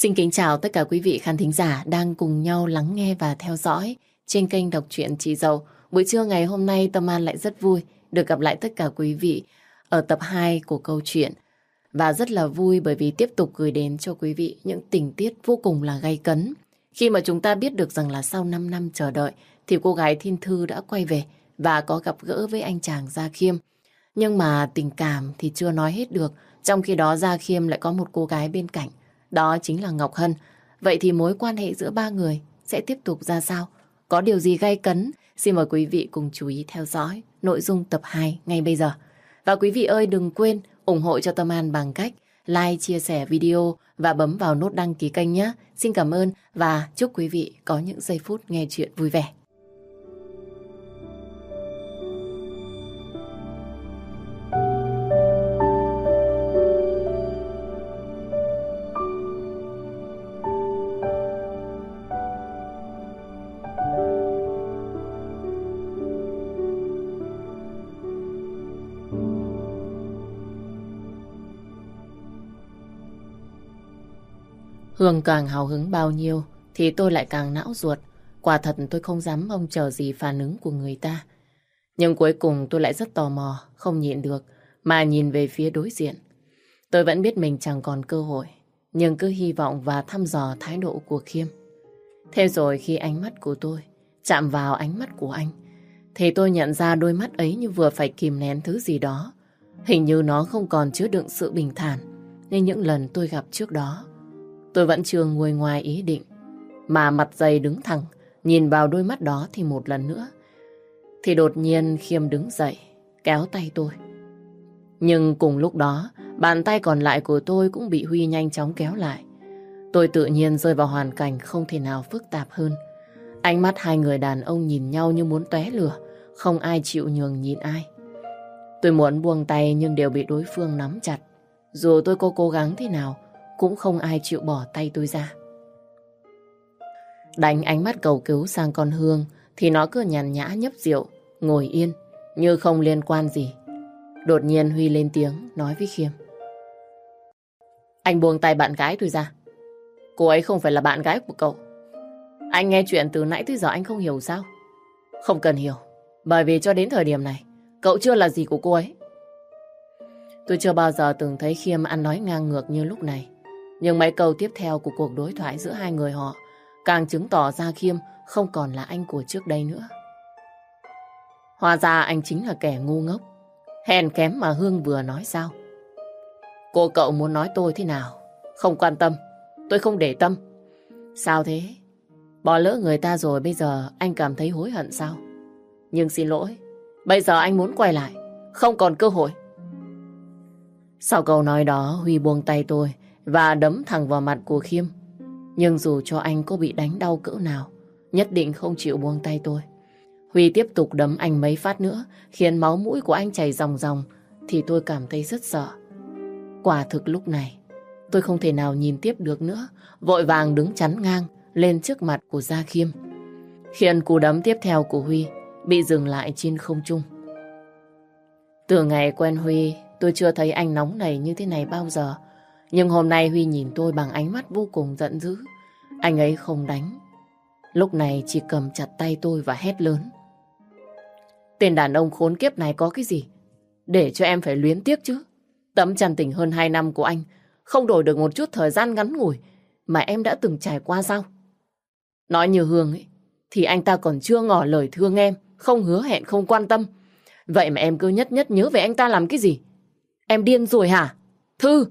Xin kính chào tất cả quý vị khán thính giả đang cùng nhau lắng nghe và theo dõi trên kênh đọc truyện Chị Dậu. Buổi trưa ngày hôm nay Tâm An lại rất vui được gặp lại tất cả quý vị ở tập 2 của câu chuyện. Và rất là vui bởi vì tiếp tục gửi đến cho quý vị những tình tiết vô cùng là gay cấn. Khi mà chúng ta biết được rằng là sau 5 năm chờ đợi thì cô gái Thiên Thư đã quay về và có gặp gỡ với anh chàng Gia Khiêm. Nhưng mà tình cảm thì chưa nói hết được. Trong khi đó Gia Khiêm lại có một cô gái bên cạnh. Đó chính là Ngọc Hân. Vậy thì mối quan hệ giữa ba người sẽ tiếp tục ra sao? Có điều gì gay cấn? Xin mời quý vị cùng chú ý theo dõi nội dung tập 2 ngay bây giờ. Và quý vị ơi, đừng quên ủng hộ cho Tâm An bằng cách like, chia sẻ video và bấm vào nút đăng ký kênh nhé. Xin cảm ơn và chúc quý vị có những giây phút nghe chuyện vui vẻ. Hương càng hào hứng bao nhiêu thì tôi lại càng não ruột. Quả thật tôi không dám mong chờ gì phản ứng của người ta. Nhưng cuối cùng tôi lại rất tò mò, không nhịn được mà nhìn về phía đối diện. Tôi vẫn biết mình chẳng còn cơ hội, nhưng cứ hy vọng và thăm dò thái độ của Khiêm. Thế rồi khi ánh mắt của tôi chạm vào ánh mắt của anh, thì tôi nhận ra đôi mắt ấy như vừa phải kìm nén thứ gì đó. Hình như nó không còn chứa đựng sự bình thản như những lần tôi gặp trước đó. Tôi vẫn chưa nguôi ngoài ý định, mà mặt dày đứng thẳng, nhìn vào đôi mắt đó thì một lần nữa. Thì đột nhiên Khiêm đứng dậy, kéo tay tôi. Nhưng cùng lúc đó, bàn tay còn lại của tôi cũng bị Huy nhanh chóng kéo lại. Tôi tự nhiên rơi vào hoàn cảnh không thể nào phức tạp hơn. Ánh mắt hai người đàn ông nhìn nhau như muốn tóe lửa, không ai chịu nhường nhịn ai. Tôi muốn buông tay nhưng đều bị đối phương nắm chặt. Dù tôi có cố gắng thế nào, cũng không ai chịu bỏ tay tôi ra. Đánh ánh mắt cầu cứu sang con Hương thì nó cứ nhàn nhã nhấp rượu, ngồi yên như không liên quan gì. Đột nhiên Huy lên tiếng nói với Khiêm: Anh buông tay bạn gái tôi ra. Cô ấy không phải là bạn gái của cậu. Anh nghe chuyện từ nãy tới giờ anh không hiểu sao? Không cần hiểu, bởi vì cho đến thời điểm này cậu chưa là gì của cô ấy. Tôi chưa bao giờ từng thấy Khiêm ăn nói ngang ngược như lúc này. Nhưng mấy câu tiếp theo của cuộc đối thoại giữa hai người họ càng chứng tỏ ra Khiêm không còn là anh của trước đây nữa. Hóa ra anh chính là kẻ ngu ngốc, hèn kém mà Hương vừa nói sao? Cô cậu muốn nói tôi thế nào? Không quan tâm, tôi không để tâm. Sao thế? Bỏ lỡ người ta rồi bây giờ anh cảm thấy hối hận sao? Nhưng xin lỗi, bây giờ anh muốn quay lại, không còn cơ hội. Sau câu nói đó, Huy buông tay tôi và đấm thẳng vào mặt của Khiêm. Nhưng dù cho anh có bị đánh đau cỡ nào, nhất định không chịu buông tay tôi. Huy tiếp tục đấm anh mấy phát nữa, khiến máu mũi của anh chảy ròng ròng, thì tôi cảm thấy rất sợ. Quả thực lúc này, tôi không thể nào nhìn tiếp được nữa, vội vàng đứng chắn ngang lên trước mặt của Gia Khiêm, khiến cú đấm tiếp theo của Huy bị dừng lại trên không trung. Từ ngày quen Huy, tôi chưa thấy anh nóng nảy như thế này bao giờ. Nhưng hôm nay Huy nhìn tôi bằng ánh mắt vô cùng giận dữ. Anh ấy không đánh. Lúc này chỉ cầm chặt tay tôi và hét lớn: Tên đàn ông khốn kiếp này có cái gì để cho em phải luyến tiếc chứ? Tấm chân tình hơn 2 năm của anh không đổi được một chút thời gian ngắn ngủi mà em đã từng trải qua sao? Nói như Hương ấy, thì anh ta còn chưa ngỏ lời thương em, không hứa hẹn, không quan tâm. Vậy mà em cứ nhất nhất nhớ về anh ta làm cái gì? Em điên rồi hả? Thư!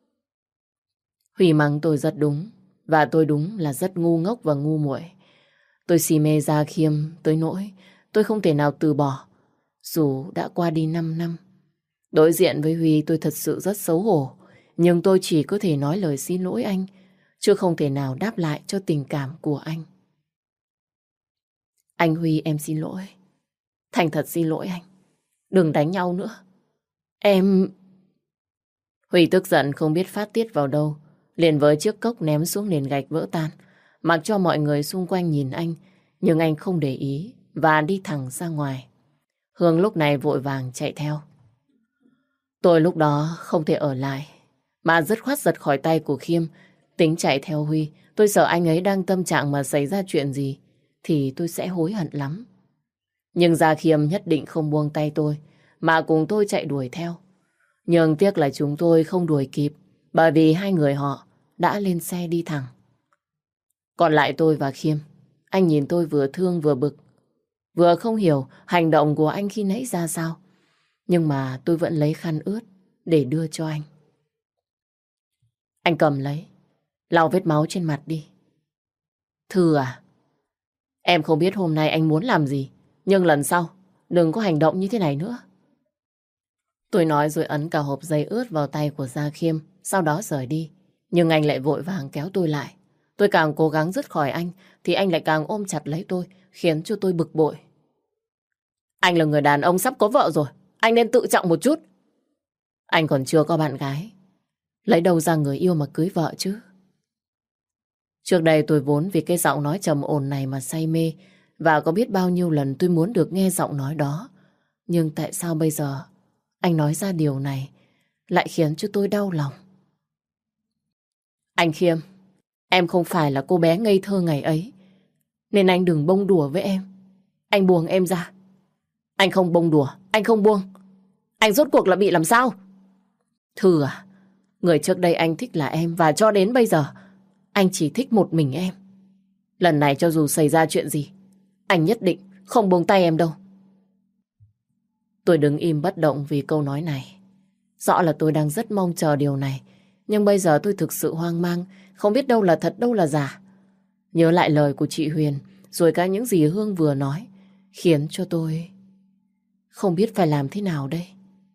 Huy mắng tôi rất đúng, và tôi đúng là rất ngu ngốc và ngu muội. Tôi si mê Gia Khiêm tới nỗi tôi không thể nào từ bỏ, dù đã qua đi 5 năm. Đối diện với Huy tôi thật sự rất xấu hổ, nhưng tôi chỉ có thể nói lời xin lỗi anh, chứ không thể nào đáp lại cho tình cảm của anh. Anh Huy, em xin lỗi. Thành thật xin lỗi anh. Đừng đánh nhau nữa. Em... Huy tức giận không biết phát tiết vào đâu, liền với chiếc cốc ném xuống nền gạch vỡ tan, mặc cho mọi người xung quanh nhìn anh, nhưng anh không để ý và đi thẳng ra ngoài. Hương lúc này vội vàng chạy theo. Tôi lúc đó không thể ở lại, mà dứt khoát giật khỏi tay của Khiêm, Tính chạy theo Huy, tôi sợ anh ấy đang tâm trạng mà xảy ra chuyện gì, thì tôi sẽ hối hận lắm. Nhưng Gia Khiêm nhất định không buông tay tôi, mà cùng tôi chạy đuổi theo. Nhưng tiếc là chúng tôi không đuổi kịp, bởi vì hai người họ đã lên xe đi thẳng. Còn lại tôi và Khiêm, anh nhìn tôi vừa thương vừa bực, vừa không hiểu hành động của anh khi nãy ra sao. Nhưng mà tôi vẫn lấy khăn ướt để đưa cho anh. Anh cầm lấy, lau vết máu trên mặt đi. Thư à, em không biết hôm nay anh muốn làm gì, nhưng lần sau đừng có hành động như thế này nữa. Tôi nói rồi ấn cả hộp giấy ướt vào tay của Gia Khiêm, sau đó rời đi. Nhưng anh lại vội vàng kéo tôi lại. Tôi càng cố gắng dứt khỏi anh, thì anh lại càng ôm chặt lấy tôi, khiến cho tôi bực bội. Anh là người đàn ông sắp có vợ rồi, anh nên tự trọng một chút. Anh còn chưa có bạn gái, lấy đâu ra người yêu mà cưới vợ chứ? Trước đây tôi vốn vì cái giọng nói trầm ổn này mà say mê, và có biết bao nhiêu lần tôi muốn được nghe giọng nói đó. Nhưng tại sao bây giờ anh nói ra điều này lại khiến cho tôi đau lòng? Anh Khiêm, em không phải là cô bé ngây thơ ngày ấy, nên anh đừng bông đùa với em. Anh buông em ra. Anh không bông đùa, anh không buông. Anh rốt cuộc là bị làm sao? Thư à, người trước đây anh thích là em, và cho đến bây giờ anh chỉ thích một mình em. Lần này cho dù xảy ra chuyện gì, anh nhất định không buông tay em đâu. Tôi đứng im bất động vì câu nói này. Rõ là tôi đang rất mong chờ điều này, nhưng bây giờ tôi thực sự hoang mang, không biết đâu là thật đâu là giả. Nhớ lại lời của chị Huyền, rồi cả những gì Hương vừa nói, khiến cho tôi không biết phải làm thế nào đây.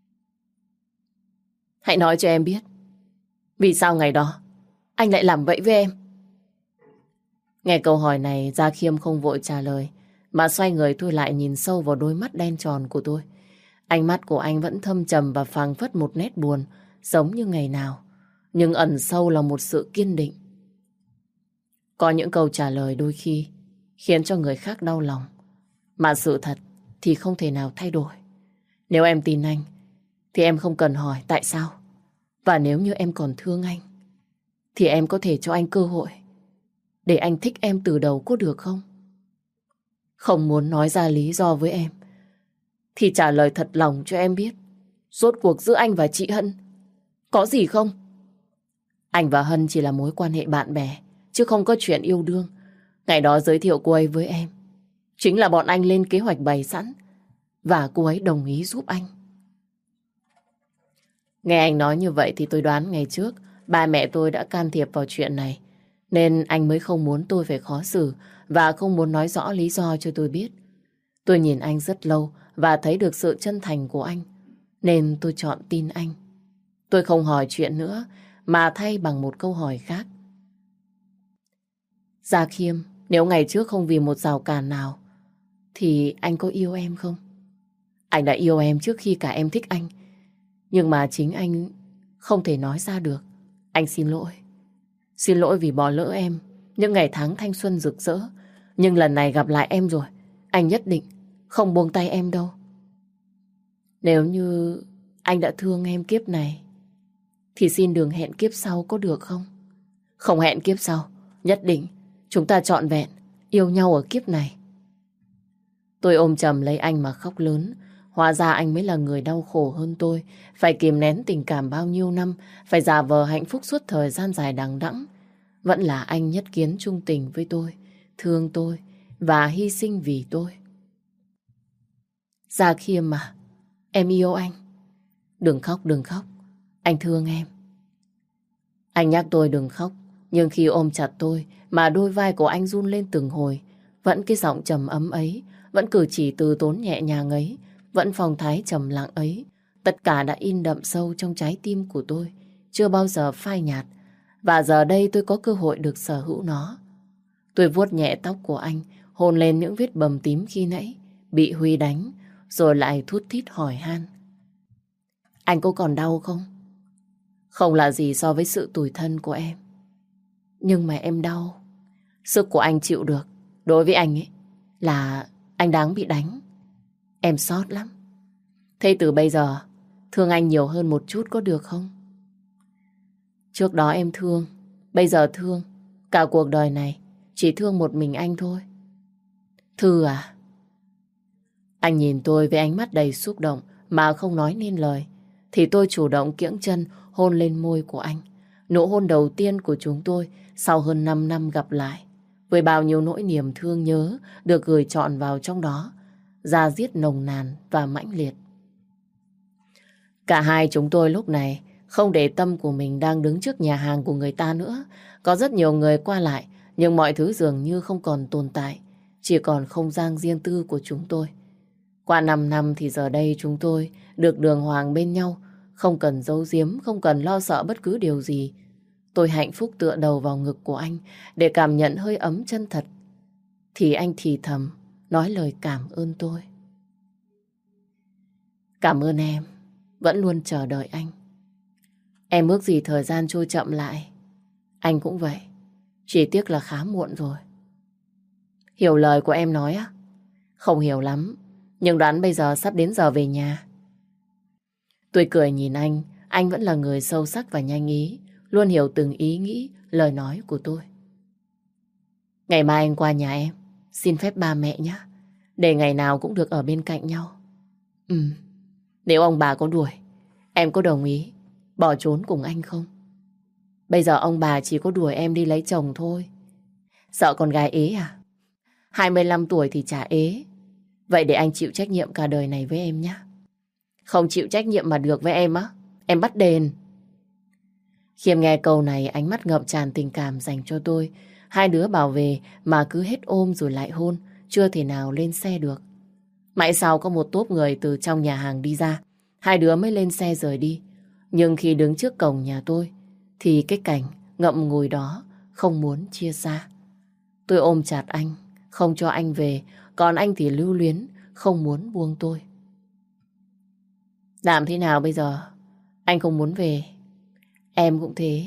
Hãy nói cho em biết, vì sao ngày đó anh lại làm vậy với em? Nghe câu hỏi này, Gia Khiêm không vội trả lời, mà xoay người tôi lại nhìn sâu vào đôi mắt đen tròn của tôi. Ánh mắt của anh vẫn thâm trầm và phảng phất một nét buồn, giống như ngày nào, nhưng ẩn sâu là một sự kiên định. Có những câu trả lời đôi khi khiến cho người khác đau lòng, mà sự thật thì không thể nào thay đổi. Nếu em tin anh, thì em không cần hỏi tại sao. Và nếu như em còn thương anh, thì em có thể cho anh cơ hội để anh thích em từ đầu, có được không? Không muốn nói ra lý do với em, thì trả lời thật lòng cho em biết, rốt cuộc giữa anh và chị Hân có gì không? Anh và Hân chỉ là mối quan hệ bạn bè, chứ không có chuyện yêu đương. Ngày đó giới thiệu cô ấy với em, chính là bọn anh lên kế hoạch bày sẵn, và cô ấy đồng ý giúp anh. Nghe anh nói như vậy thì tôi đoán ngày trước ba mẹ tôi đã can thiệp vào chuyện này, nên anh mới không muốn tôi phải khó xử và không muốn nói rõ lý do cho tôi biết. Tôi nhìn anh rất lâu và thấy được sự chân thành của anh, nên tôi chọn tin anh. Tôi không hỏi chuyện nữa, mà thay bằng một câu hỏi khác. Gia Khiêm, nếu ngày trước không vì một rào cản nào, thì anh có yêu em không? Anh đã yêu em trước khi cả em thích anh, nhưng mà chính anh không thể nói ra được. Anh xin lỗi. Xin lỗi vì bỏ lỡ em những ngày tháng thanh xuân rực rỡ. Nhưng lần này gặp lại em rồi, anh nhất định không buông tay em đâu. Nếu như anh đã thương em kiếp này, thì xin đừng hẹn kiếp sau, có được không? Không hẹn kiếp sau, nhất định chúng ta trọn vẹn yêu nhau ở kiếp này. Tôi ôm chầm lấy anh mà khóc lớn. Hóa ra anh mới là người đau khổ hơn tôi, phải kìm nén tình cảm bao nhiêu năm, phải giả vờ hạnh phúc suốt thời gian dài đằng đẵng. Vẫn là anh nhất kiến trung tình với tôi, thương tôi và hy sinh vì tôi. Gia Khiêm mà, em yêu anh. Đừng khóc, đừng khóc, anh thương em. Anh nhắc tôi đừng khóc, nhưng khi ôm chặt tôi mà đôi vai của anh run lên từng hồi. Vẫn cái giọng trầm ấm ấy, vẫn cử chỉ từ tốn nhẹ nhàng ấy, vẫn phong thái trầm lặng ấy. Tất cả đã in đậm sâu trong trái tim của tôi, chưa bao giờ phai nhạt. Và giờ đây tôi có cơ hội được sở hữu nó. Tôi vuốt nhẹ tóc của anh, hôn lên những vết bầm tím khi nãy bị Huy đánh, rồi lại thút thít hỏi han. Anh có còn đau không? Không là gì so với sự tủi thân của em. Nhưng mà em đau. Sức của anh chịu được, đối với anh ấy là anh đáng bị đánh. Em xót lắm. Thế từ bây giờ thương anh nhiều hơn một chút có được không? Trước đó em thương, Bây giờ thương, cả cuộc đời này chỉ thương một mình anh thôi. Thư à? Anh nhìn tôi với ánh mắt đầy xúc động mà không nói nên lời. Thì tôi chủ động kiễng chân hôn lên môi của anh. Nụ hôn đầu tiên của chúng tôi sau hơn 5 năm gặp lại. Với bao nhiêu nỗi niềm thương nhớ được gửi trọn vào trong đó. Da diết nồng nàn và mãnh liệt. Cả hai chúng tôi lúc này không để tâm của mình đang đứng trước nhà hàng của người ta nữa. Có rất nhiều người qua lại, nhưng mọi thứ dường như không còn tồn tại. Chỉ còn không gian riêng tư của chúng tôi. Qua 5 năm thì giờ đây chúng tôi được đường hoàng bên nhau. Không cần giấu giếm, không cần lo sợ bất cứ điều gì. Tôi hạnh phúc tựa đầu vào ngực của anh để cảm nhận hơi ấm chân thật. Thì anh thì thầm, nói lời cảm ơn tôi. Cảm ơn em, vẫn luôn chờ đợi anh. Em ước gì thời gian trôi chậm lại. Anh cũng vậy, chỉ tiếc là khá muộn rồi. Hiểu lời của em nói á? Không hiểu lắm, nhưng đoán bây giờ sắp đến giờ về nhà. Tôi cười nhìn anh vẫn là người sâu sắc và nhanh ý, luôn hiểu từng ý nghĩ, lời nói của tôi. Ngày mai anh qua nhà em, xin phép ba mẹ nhé, để ngày nào cũng được ở bên cạnh nhau. Nếu ông bà có đuổi, em có đồng ý bỏ trốn cùng anh không? Bây giờ ông bà chỉ có đuổi em đi lấy chồng thôi. Sợ con gái ế à? 25 tuổi thì chả ế. Vậy để anh chịu trách nhiệm cả đời này với em nhé. Không chịu trách nhiệm mà được với em á, em bắt đền. Khiêm nghe câu này, ánh mắt ngập tràn tình cảm dành cho tôi. Hai đứa bảo về mà cứ hết ôm rồi lại hôn, chưa thể nào lên xe được. Mãi sau có một tốp người từ trong nhà hàng đi ra, hai đứa mới lên xe rời đi. Nhưng khi đứng trước cổng nhà tôi, thì cái cảnh ngậm ngùi đó không muốn chia xa. Tôi ôm chặt anh, không cho anh về, còn anh thì lưu luyến, không muốn buông tôi. Làm thế nào bây giờ? Anh không muốn về. Em cũng thế.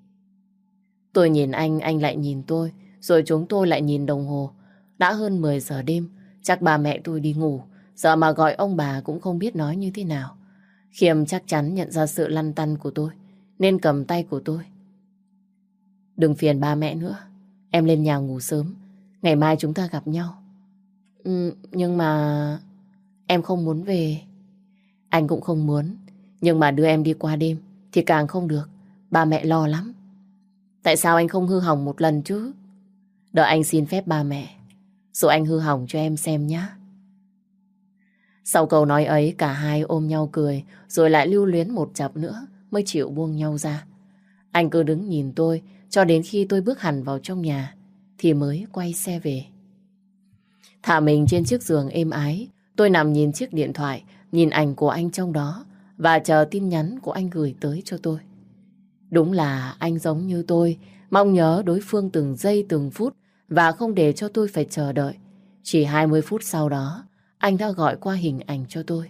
Tôi nhìn anh lại nhìn tôi, rồi chúng tôi lại nhìn đồng hồ. Đã hơn 10 giờ đêm, chắc ba mẹ tôi đi ngủ, giờ mà gọi ông bà cũng không biết nói như thế nào. Khiêm chắc chắn nhận ra sự lăn tăn của tôi, nên cầm tay của tôi. Đừng phiền ba mẹ nữa, em lên nhà ngủ sớm, ngày mai chúng ta gặp nhau. Nhưng mà em không muốn về. Anh cũng không muốn, nhưng mà đưa em đi qua đêm thì càng không được, ba mẹ lo lắm. Tại sao anh không hư hỏng một lần chứ? Đợi anh xin phép ba mẹ, rồi anh hư hỏng cho em xem nhé. Sau câu nói ấy, cả hai ôm nhau cười, rồi lại lưu luyến một chặp nữa mới chịu buông nhau ra. Anh cứ đứng nhìn tôi cho đến khi tôi bước hẳn vào trong nhà thì mới quay xe về. Thả mình trên chiếc giường êm ái, tôi nằm nhìn chiếc điện thoại, nhìn ảnh của anh trong đó và chờ tin nhắn của anh gửi tới cho tôi. Đúng là anh giống như tôi, mong nhớ đối phương từng giây từng phút và không để cho tôi phải chờ đợi. Chỉ 20 phút sau đó, anh đã gọi qua hình ảnh cho tôi.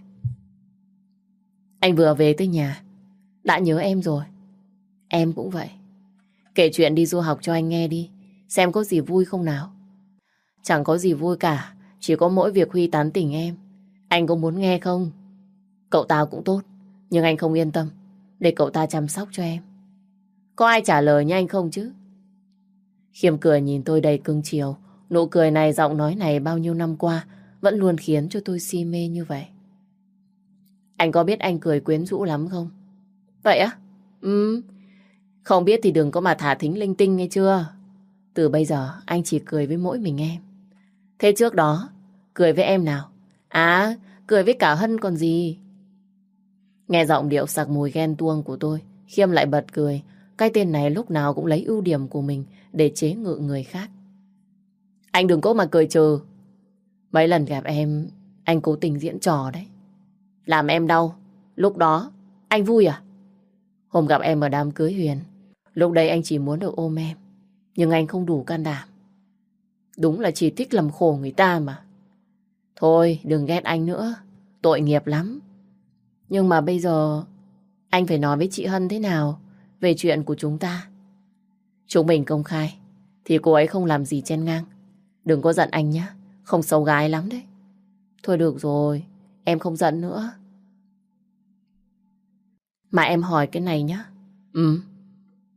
Anh vừa về tới nhà, đã nhớ em rồi. Em cũng vậy. Kể chuyện đi du học cho anh nghe đi, xem có gì vui không nào. Chẳng có gì vui cả, chỉ có mỗi việc Huy tán tỉnh em. Anh có muốn nghe không? Cậu ta cũng tốt, nhưng anh không yên tâm để cậu ta chăm sóc cho em. Có ai trả lời như anh không chứ? Khiêm cười nhìn tôi đầy cưng chiều. Nụ cười này, giọng nói này bao nhiêu năm qua vẫn luôn khiến cho tôi si mê như vậy. Anh có biết anh cười quyến rũ lắm không? Vậy á? Không biết thì đừng có mà thả thính linh tinh nghe chưa? Từ bây giờ anh chỉ cười với mỗi mình em. Thế trước đó cười với em nào? À, cười với cả Hân còn gì. Nghe giọng điệu sặc mùi ghen tuông của tôi, Khiêm lại bật cười. Cái tên này lúc nào cũng lấy ưu điểm của mình để chế ngự người khác. Anh đừng có mà cười trừ. Mấy lần gặp em, anh cố tình diễn trò đấy. Làm em đau. Lúc đó, anh vui à? Hôm gặp em ở đám cưới Huyền, lúc đấy anh chỉ muốn được ôm em, nhưng anh không đủ can đảm. Đúng là chỉ thích làm khổ người ta mà. Thôi, đừng ghét anh nữa. Tội nghiệp lắm. Nhưng mà bây giờ anh phải nói với chị Hân thế nào về chuyện của chúng ta? Chúng mình công khai thì cô ấy không làm gì chen ngang. Đừng có giận anh nhé, không xấu gái lắm đấy. Thôi được rồi, em không giận nữa. Mà em hỏi cái này nhé.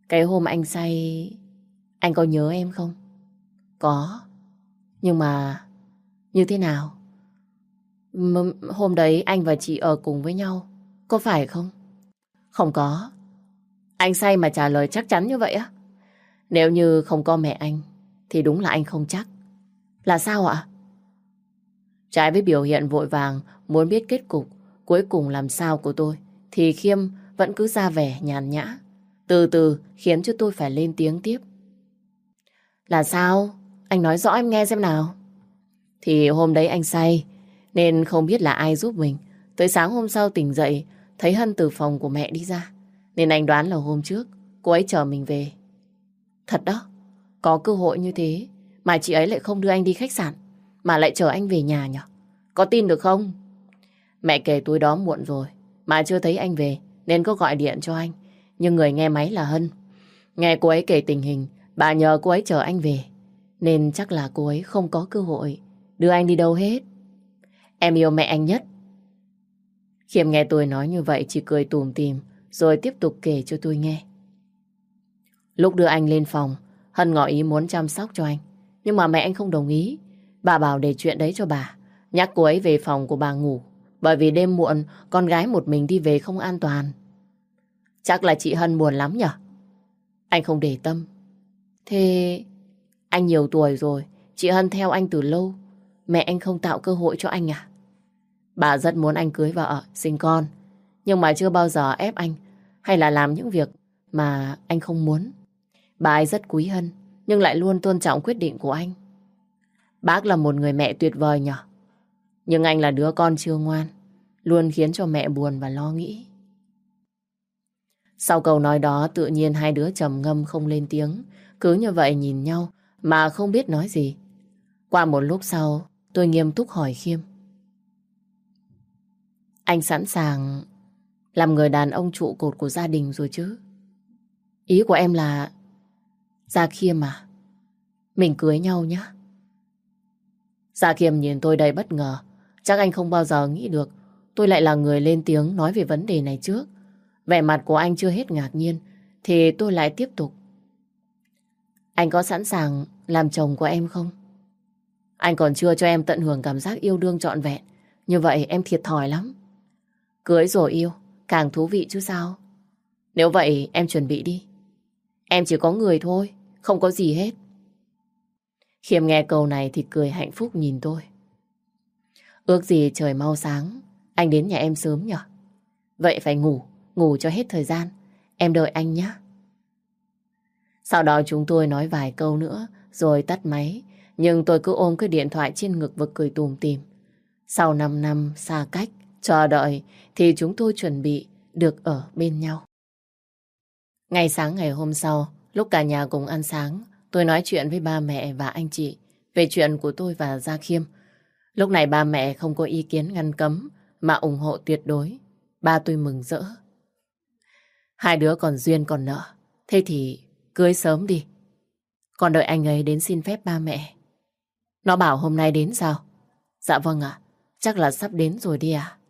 Cái hôm anh say, anh có nhớ em không? Có. Nhưng mà như thế nào? Hôm đấy anh và chị ở cùng với nhau, có phải không? Không có. Anh say mà trả lời chắc chắn như vậy á? Nếu như không có mẹ anh thì đúng là anh không chắc. Là sao ạ? Trái với biểu hiện vội vàng muốn biết kết cục cuối cùng làm sao của tôi, thì Khiêm vẫn cứ ra vẻ nhàn nhã, từ từ khiến cho tôi phải lên tiếng tiếp. Là sao? Anh nói rõ em nghe xem nào. Thì hôm đấy anh say nên không biết là ai giúp mình. Tới sáng hôm sau tỉnh dậy thấy Hân từ phòng của mẹ đi ra, nên anh đoán là hôm trước cô ấy chở mình về. Thật đó, có cơ hội như thế mà chị ấy lại không đưa anh đi khách sạn mà lại chở anh về nhà nhỉ? Có tin được không? Mẹ kể tối đó muộn rồi mà chưa thấy anh về nên có gọi điện cho anh, nhưng người nghe máy là Hân. Nghe cô ấy kể tình hình, bà nhờ cô ấy chở anh về, nên chắc là cô ấy không có cơ hội đưa anh đi đâu hết. Em yêu mẹ anh nhất. Khiêm nghe tôi nói như vậy chỉ cười tủm tỉm rồi tiếp tục kể cho tôi nghe. Lúc đưa anh lên phòng, Hân ngỏ ý muốn chăm sóc cho anh, nhưng mà mẹ anh không đồng ý. Bà bảo để chuyện đấy cho bà, nhắc cô ấy về phòng của bà ngủ, bởi vì đêm muộn con gái một mình đi về không an toàn. Chắc là chị Hân buồn lắm nhở? Anh không để tâm. Thế anh nhiều tuổi rồi, chị Hân theo anh từ lâu, mẹ anh không tạo cơ hội cho anh à? Bà rất muốn anh cưới vợ, sinh con, nhưng mà chưa bao giờ ép anh hay là làm những việc mà anh không muốn. Bà ấy rất quý Hân, nhưng lại luôn tôn trọng quyết định của anh. Bác là một người mẹ tuyệt vời nhở? Nhưng anh là đứa con chưa ngoan, luôn khiến cho mẹ buồn và lo nghĩ. Sau câu nói đó tự nhiên hai đứa trầm ngâm không lên tiếng, cứ như vậy nhìn nhau mà không biết nói gì. Qua một lúc sau, tôi nghiêm túc hỏi Khiêm. Anh sẵn sàng làm người đàn ông trụ cột của gia đình rồi chứ? Ý của em là Gia Khiêm à? Mình cưới nhau nhé. Gia Khiêm nhìn tôi đầy bất ngờ. Chắc anh không bao giờ nghĩ được tôi lại là người lên tiếng nói về vấn đề này trước. Vẻ mặt của anh chưa hết ngạc nhiên thì tôi lại tiếp tục. Anh có sẵn sàng làm chồng của em không? Anh còn chưa cho em tận hưởng cảm giác yêu đương trọn vẹn. Như vậy em thiệt thòi lắm. Cưới rồi yêu, càng thú vị chứ sao? Nếu vậy em chuẩn bị đi. Em chỉ có người thôi, không có gì hết. Khiêm nghe câu này thì cười hạnh phúc nhìn tôi. Ước gì trời mau sáng, anh đến nhà em sớm nhở? Vậy phải ngủ cho hết thời gian. Em đợi anh nhé. Sau đó chúng tôi nói vài câu nữa rồi tắt máy. Nhưng tôi cứ ôm cái điện thoại trên ngực và cười tủm tỉm. Sau 5 năm xa cách, chờ đợi thì chúng tôi chuẩn bị được ở bên nhau. Ngày sáng ngày hôm sau, lúc cả nhà cùng ăn sáng, tôi nói chuyện với ba mẹ và anh chị về chuyện của tôi và Gia Khiêm. Lúc này ba mẹ không có ý kiến ngăn cấm mà ủng hộ tuyệt đối. Ba tôi mừng rỡ. Hai đứa còn duyên còn nợ, thế thì cưới sớm đi. Còn đợi anh ấy đến xin phép ba mẹ. Nó bảo hôm nay đến sao? Dạ vâng ạ, chắc là sắp đến rồi đi ạ.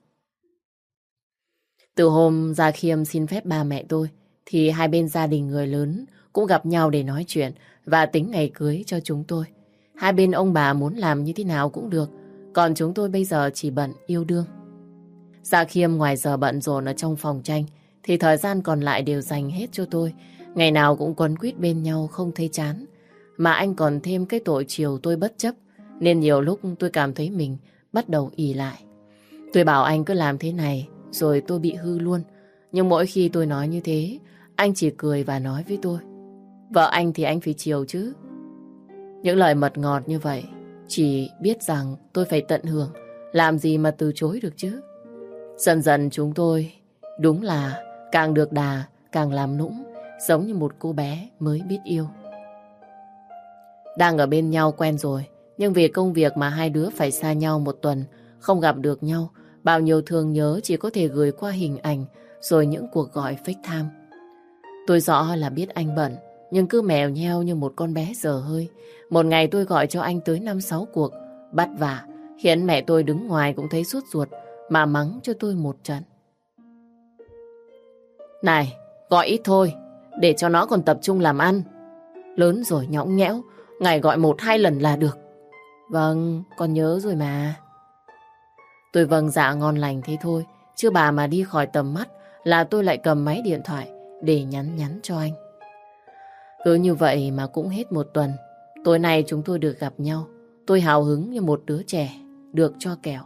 Từ hôm Gia Khiêm xin phép ba mẹ tôi thì hai bên gia đình người lớn cũng gặp nhau để nói chuyện và tính ngày cưới cho chúng tôi. Hai bên ông bà muốn làm như thế nào cũng được, còn chúng tôi bây giờ chỉ bận yêu đương. Gia Khiêm ngoài giờ bận rộn ở trong phòng tranh thì thời gian còn lại đều dành hết cho tôi. Ngày nào cũng quấn quýt bên nhau không thấy chán. Mà anh còn thêm cái tội chiều tôi bất chấp, nên nhiều lúc tôi cảm thấy mình bắt đầu ỷ lại. Tôi bảo anh cứ làm thế này rồi tôi bị hư luôn. Nhưng mỗi khi tôi nói như thế, anh chỉ cười và nói với tôi: vợ anh thì anh phải chiều chứ. Những lời mật ngọt như vậy chỉ biết rằng tôi phải tận hưởng, làm gì mà từ chối được chứ. Dần dần chúng tôi đúng là càng được đà càng làm nũng, giống như một cô bé mới biết yêu. Đang ở bên nhau quen rồi, nhưng vì công việc mà hai đứa phải xa nhau một tuần, không gặp được nhau. Bao nhiêu thương nhớ chỉ có thể gửi qua hình ảnh rồi những cuộc gọi FaceTime. Tôi rõ là biết anh bận, nhưng cứ mèo nheo như một con bé dở hơi. Một ngày tôi gọi cho anh tới 5-6 cuộc, bắt vả, khiến mẹ tôi đứng ngoài cũng thấy sốt ruột mà mắng cho tôi một trận. Này, gọi ít thôi, để cho nó còn tập trung làm ăn. Lớn rồi nhõng nhẽo, ngày gọi 1-2 lần là được. Vâng, con nhớ rồi mà. Tôi vâng dạ ngon lành thế thôi, chứ bà mà đi khỏi tầm mắt là tôi lại cầm máy điện thoại để nhắn cho anh. Cứ như vậy mà cũng hết một tuần. Tối nay chúng tôi được gặp nhau. Tôi hào hứng như một đứa trẻ được cho kẹo.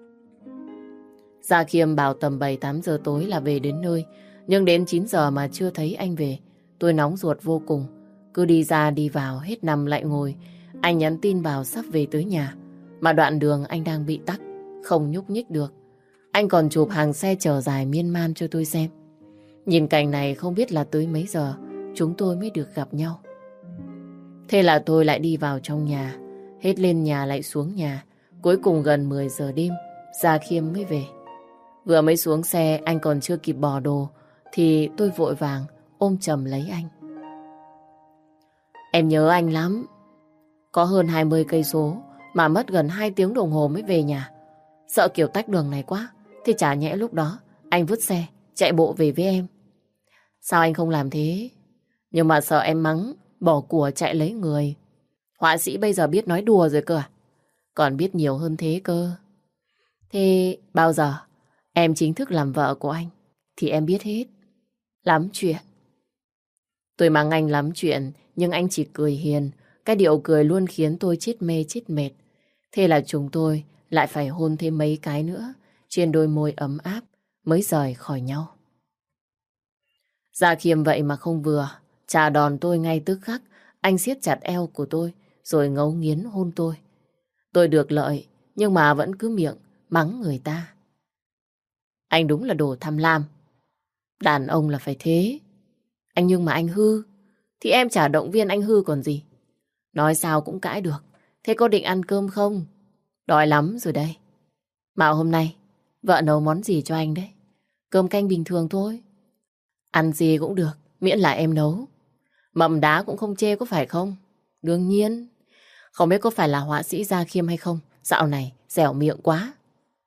Gia Khiêm bảo tầm 7-8 giờ tối là về đến nơi, nhưng đến 9 giờ mà chưa thấy anh về. Tôi nóng ruột vô cùng, cứ đi ra đi vào hết nằm lại ngồi. Anh nhắn tin bảo sắp về tới nhà, mà đoạn đường anh đang bị tắc, không nhúc nhích được. Anh còn chụp hàng xe chở dài miên man cho tôi xem. Nhìn cảnh này không biết là tới mấy giờ chúng tôi mới được gặp nhau. Thế là tôi lại đi vào trong nhà, hết lên nhà lại xuống nhà. Cuối cùng gần 10 giờ đêm, Gia Khiêm mới về. Vừa mới xuống xe, anh còn chưa kịp bỏ đồ thì tôi vội vàng ôm chầm lấy anh. Em nhớ anh lắm. Có hơn 20 cây số mà mất gần 2 tiếng đồng hồ mới về nhà. Sợ kiểu tách đường này quá, thì chả nhẽ lúc đó anh vứt xe chạy bộ về với em. Sao anh không làm thế? Nhưng mà sợ em mắng, bỏ của chạy lấy người. Họa sĩ bây giờ biết nói đùa rồi cơ à? Còn biết nhiều hơn thế cơ. Thế bao giờ em chính thức làm vợ của anh thì em biết hết. Lắm chuyện. Tôi mắng anh lắm chuyện, nhưng anh chỉ cười hiền. Cái điệu cười luôn khiến tôi chết mê chết mệt. Thế là chúng tôi lại phải hôn thêm mấy cái nữa trên đôi môi ấm áp mới rời khỏi nhau. Gia Khiêm vậy mà không vừa, trả đòn tôi ngay tức khắc. Anh siết chặt eo của tôi rồi ngấu nghiến hôn tôi. Tôi được lợi nhưng mà vẫn cứ miệng mắng người ta. Anh đúng là đồ tham lam. Đàn ông là phải thế. Anh nhưng mà anh hư thì em chả động viên anh hư còn gì. Nói sao cũng cãi được. Thế có định ăn cơm không? Đói lắm rồi đây. Mà hôm nay vợ nấu món gì cho anh đấy? Cơm canh bình thường thôi. Ăn gì cũng được, miễn là em nấu. Mầm đá cũng không chê có phải không? Đương nhiên. Không biết có phải là họa sĩ Gia Khiêm hay không, dạo này dẻo miệng quá.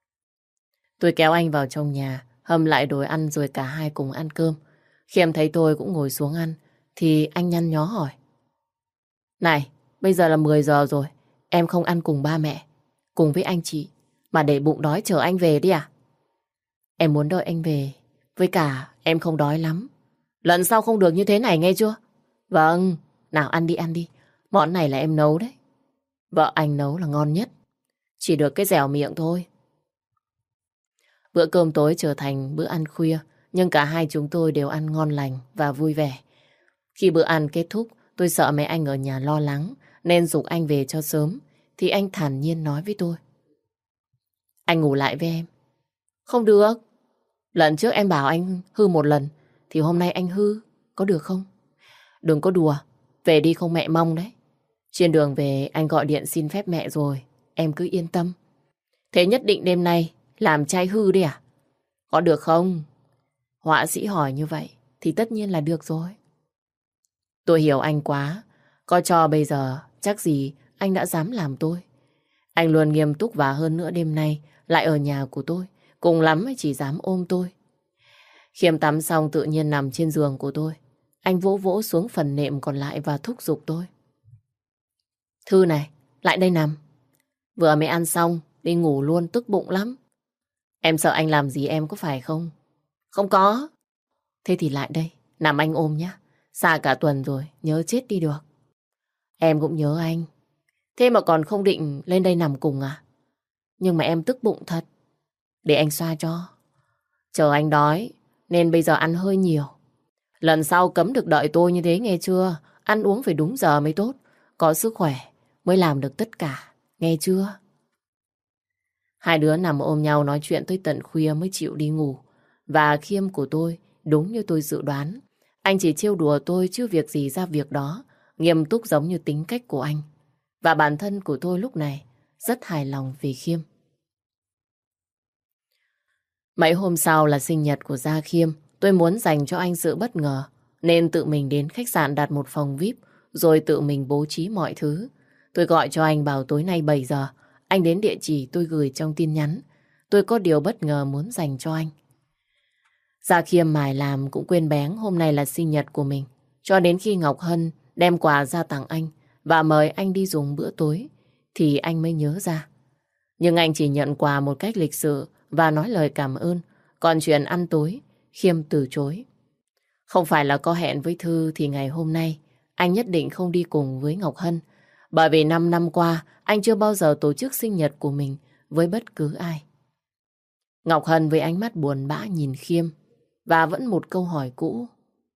Tôi kéo anh vào trong nhà, hâm lại đồ ăn rồi cả hai cùng ăn cơm. Khiêm thấy tôi cũng ngồi xuống ăn thì anh nhăn nhó hỏi. Này, bây giờ là 10 giờ rồi, em không ăn cùng ba mẹ, cùng với anh chị, mà để bụng đói chờ anh về đi à? Em muốn đợi anh về, với cả em không đói lắm. Lần sau không được như thế này nghe chưa? Vâng, nào ăn đi, món này là em nấu đấy. Vợ anh nấu là ngon nhất, chỉ được cái dẻo miệng thôi. Bữa cơm tối trở thành bữa ăn khuya, nhưng cả hai chúng tôi đều ăn ngon lành và vui vẻ. Khi bữa ăn kết thúc, tôi sợ mấy anh ở nhà lo lắng, nên giục anh về cho sớm, thì anh thản nhiên nói với tôi. Anh ngủ lại với em. Không được. Lần trước em bảo anh hư một lần, thì hôm nay anh hư, có được không? Đừng có đùa, về đi không mẹ mong đấy. Trên đường về anh gọi điện xin phép mẹ rồi, em cứ yên tâm. Thế nhất định đêm nay làm trai hư đi à? Có được không? Họa sĩ hỏi như vậy thì tất nhiên là được rồi. Tôi hiểu anh quá. Có cho bây giờ chắc gì anh đã dám làm tôi. Anh luôn nghiêm túc và hơn nữa đêm nay lại ở nhà của tôi. Cùng lắm mới chỉ dám ôm tôi. Khiêm tắm xong tự nhiên nằm trên giường của tôi. Anh vỗ vỗ xuống phần nệm còn lại và thúc giục tôi. Thư này, lại đây nằm. Vừa mới ăn xong, đi ngủ luôn tức bụng lắm. Em sợ anh làm gì em có phải không? Không có. Thế thì lại đây, nằm anh ôm nhé. Xa cả tuần rồi, nhớ chết đi được. Em cũng nhớ anh. Thế mà còn không định lên đây nằm cùng à? Nhưng mà em tức bụng thật. Để anh xoa cho. Chờ anh đói, nên bây giờ ăn hơi nhiều. Lần sau cấm được đợi tôi như thế nghe chưa? Ăn uống phải đúng giờ mới tốt. Có sức khỏe mới làm được tất cả, nghe chưa? Hai đứa nằm ôm nhau nói chuyện tới tận khuya mới chịu đi ngủ. Và Khiêm của tôi, đúng như tôi dự đoán. Anh chỉ trêu đùa tôi chứ việc gì ra việc đó. Nghiêm túc giống như tính cách của anh. Và bản thân của tôi lúc này rất hài lòng vì Khiêm. Mấy hôm sau là sinh nhật của Gia Khiêm. Tôi muốn dành cho anh sự bất ngờ, nên tự mình đến khách sạn đặt một phòng VIP, rồi tự mình bố trí mọi thứ. Tôi gọi cho anh bảo tối nay 7 giờ, anh đến địa chỉ tôi gửi trong tin nhắn. Tôi có điều bất ngờ muốn dành cho anh. Gia Khiêm mải làm cũng quên bén hôm nay là sinh nhật của mình. Cho đến khi Ngọc Hân đem quà ra tặng anh và mời anh đi dùng bữa tối thì anh mới nhớ ra. Nhưng anh chỉ nhận quà một cách lịch sự và nói lời cảm ơn. Còn chuyện ăn tối, Khiêm từ chối. Không phải là có hẹn với Thư thì ngày hôm nay anh nhất định không đi cùng với Ngọc Hân. Bởi vì 5 năm qua anh chưa bao giờ tổ chức sinh nhật của mình với bất cứ ai. Ngọc Hân với ánh mắt buồn bã nhìn Khiêm và vẫn một câu hỏi cũ.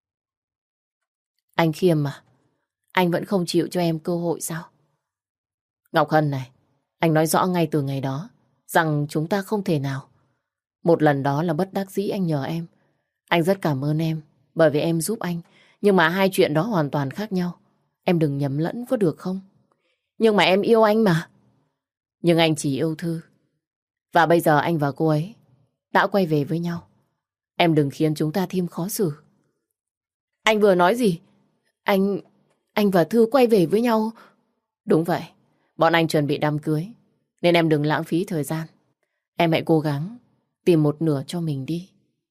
Anh Khiêm à, anh vẫn không chịu cho em cơ hội sao? Ngọc Hân này, anh nói rõ ngay từ ngày đó rằng chúng ta không thể nào. Một lần đó là bất đắc dĩ anh nhờ em. Anh rất cảm ơn em bởi vì em giúp anh. Nhưng mà hai chuyện đó hoàn toàn khác nhau. Em đừng nhầm lẫn có được không? Nhưng mà em yêu anh mà. Nhưng anh chỉ yêu Thư. Và bây giờ anh và cô ấy đã quay về với nhau. Em đừng khiến chúng ta thêm khó xử. Anh vừa nói gì? Anh và Thư quay về với nhau? Đúng vậy. Bọn anh chuẩn bị đám cưới. Nên em đừng lãng phí thời gian. Em hãy cố gắng tìm một nửa cho mình đi.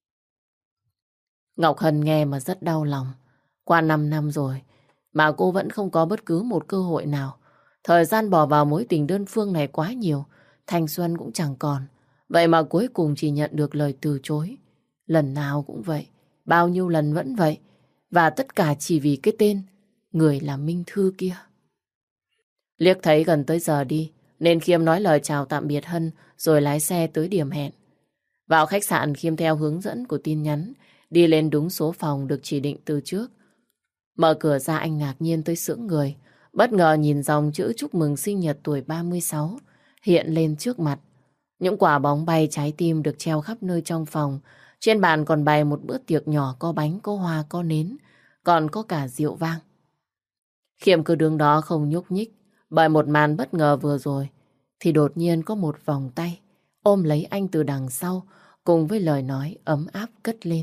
Ngọc Hân nghe mà rất đau lòng. Qua 5 năm rồi mà cô vẫn không có bất cứ một cơ hội nào. Thời gian bỏ vào mối tình đơn phương này quá nhiều. Thanh xuân cũng chẳng còn. Vậy mà cuối cùng chỉ nhận được lời từ chối. Lần nào cũng vậy. Bao nhiêu lần vẫn vậy. Và tất cả chỉ vì cái tên người là Minh Thư kia. Liếc thấy gần tới giờ đi nên Khiêm nói lời chào tạm biệt Hân rồi lái xe tới điểm hẹn. Vào khách sạn, Khiêm theo hướng dẫn của tin nhắn đi lên đúng số phòng được chỉ định từ trước. Mở cửa ra anh ngạc nhiên tới sững người. Bất ngờ nhìn dòng chữ chúc mừng sinh nhật tuổi 36 hiện lên trước mặt. Những quả bóng bay trái tim được treo khắp nơi trong phòng. Trên bàn còn bày một bữa tiệc nhỏ có bánh, có hoa, có nến. Còn có cả rượu vang. Khiêm cứ đứng đó không nhúc nhích. Bởi một màn bất ngờ vừa rồi thì đột nhiên có một vòng tay ôm lấy anh từ đằng sau cùng với lời nói ấm áp cất lên.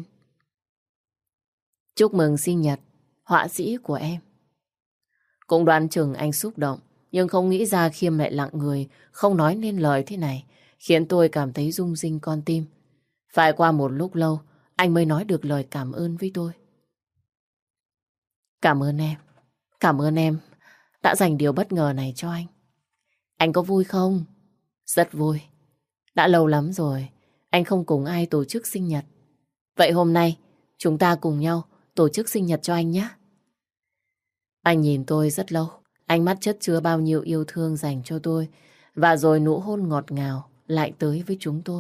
Chúc mừng sinh nhật, họa sĩ của em. Cũng đoán chừng anh xúc động, nhưng không nghĩ ra Khiêm lại lặng người, không nói nên lời thế này, khiến tôi cảm thấy rung rinh con tim. Phải qua một lúc lâu, anh mới nói được lời cảm ơn với tôi. Cảm ơn em đã dành điều bất ngờ này cho anh. Anh có vui không? Rất vui. Đã lâu lắm rồi, anh không cùng ai tổ chức sinh nhật. Vậy hôm nay, chúng ta cùng nhau tổ chức sinh nhật cho anh nhé. Anh nhìn tôi rất lâu, ánh mắt chất chứa bao nhiêu yêu thương dành cho tôi, và rồi nụ hôn ngọt ngào lại tới với chúng tôi.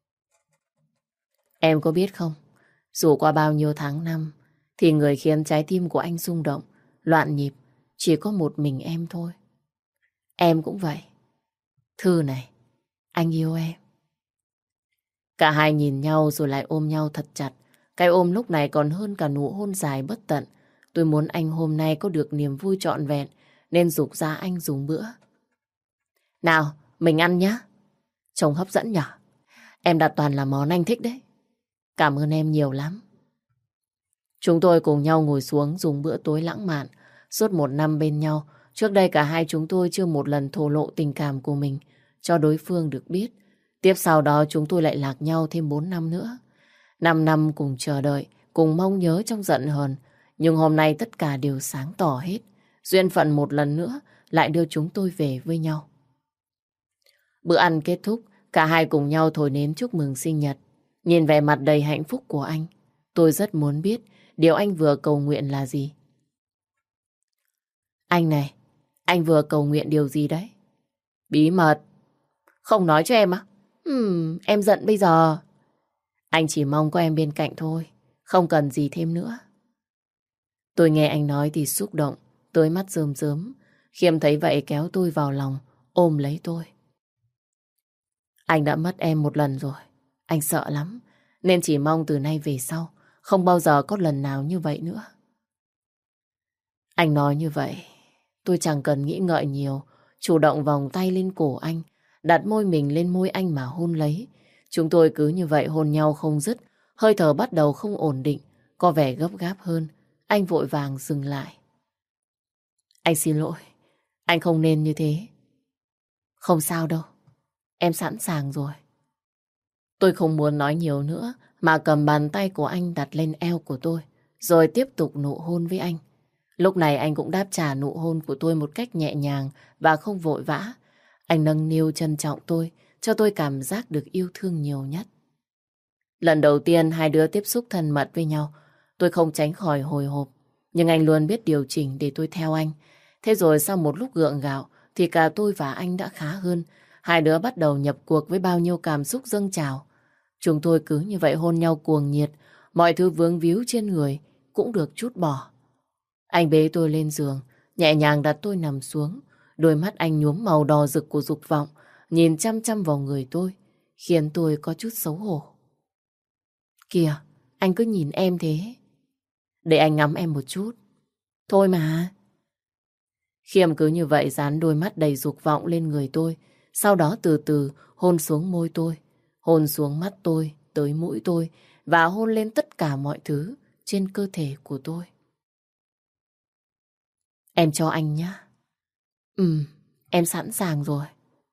Em có biết không, dù qua bao nhiêu tháng năm, thì người khiến trái tim của anh rung động, loạn nhịp, chỉ có một mình em thôi. Em cũng vậy. Thư này, anh yêu em. Cả hai nhìn nhau rồi lại ôm nhau thật chặt. Cái ôm lúc này còn hơn cả nụ hôn dài bất tận. Tôi muốn anh hôm nay có được niềm vui trọn vẹn, nên giục ra anh dùng bữa. Nào, mình ăn nhé. Trông hấp dẫn nhở? Em đặt toàn là món anh thích đấy. Cảm ơn em nhiều lắm. Chúng tôi cùng nhau ngồi xuống dùng bữa tối lãng mạn. Suốt 1 năm bên nhau, trước đây cả hai chúng tôi chưa một lần thổ lộ tình cảm của mình cho đối phương được biết. Tiếp sau đó chúng tôi lại lạc nhau thêm 4 năm nữa. 5 năm cùng chờ đợi, cùng mong nhớ trong giận hờn. Nhưng hôm nay tất cả đều sáng tỏ hết. Duyên phận một lần nữa lại đưa chúng tôi về với nhau. Bữa ăn kết thúc, cả hai cùng nhau thổi nến chúc mừng sinh nhật. Nhìn vẻ mặt đầy hạnh phúc của anh, tôi rất muốn biết điều anh vừa cầu nguyện là gì. Anh này, anh vừa cầu nguyện điều gì đấy? Bí mật. Không nói cho em á? Em giận bây giờ. Anh chỉ mong có em bên cạnh thôi, không cần gì thêm nữa. Tôi nghe anh nói thì xúc động, tới mắt rơm rớm. Khiêm thấy vậy kéo tôi vào lòng, ôm lấy tôi. Anh đã mất em một lần rồi, anh sợ lắm, nên chỉ mong từ nay về sau không bao giờ có lần nào như vậy nữa. Anh nói như vậy, tôi chẳng cần nghĩ ngợi nhiều, chủ động vòng tay lên cổ anh, đặt môi mình lên môi anh mà hôn lấy. Chúng tôi cứ như vậy hôn nhau không dứt, hơi thở bắt đầu không ổn định, có vẻ gấp gáp hơn. Anh vội vàng dừng lại. Anh xin lỗi, anh không nên như thế. Không sao đâu, em sẵn sàng rồi. Tôi không muốn nói nhiều nữa, mà cầm bàn tay của anh đặt lên eo của tôi, rồi tiếp tục nụ hôn với anh. Lúc này anh cũng đáp trả nụ hôn của tôi một cách nhẹ nhàng và không vội vã. Anh nâng niu trân trọng tôi, cho tôi cảm giác được yêu thương nhiều nhất. Lần đầu tiên hai đứa tiếp xúc thân mật với nhau, tôi không tránh khỏi hồi hộp, nhưng anh luôn biết điều chỉnh để tôi theo anh. Thế rồi sau một lúc gượng gạo, thì cả tôi và anh đã khá hơn. Hai đứa bắt đầu nhập cuộc với bao nhiêu cảm xúc dâng trào. Chúng tôi cứ như vậy hôn nhau cuồng nhiệt, mọi thứ vướng víu trên người cũng được trút bỏ. Anh bế tôi lên giường, nhẹ nhàng đặt tôi nằm xuống. Đôi mắt anh nhuốm màu đỏ rực của dục vọng, nhìn chăm chăm vào người tôi, khiến tôi có chút xấu hổ. Kìa, anh cứ nhìn em thế. Để anh ngắm em một chút. Thôi mà. Khiêm cứ như vậy dán đôi mắt đầy dục vọng lên người tôi, sau đó từ từ hôn xuống môi tôi, hôn xuống mắt tôi, tới mũi tôi và hôn lên tất cả mọi thứ trên cơ thể của tôi. Em cho anh nhé. Em sẵn sàng rồi.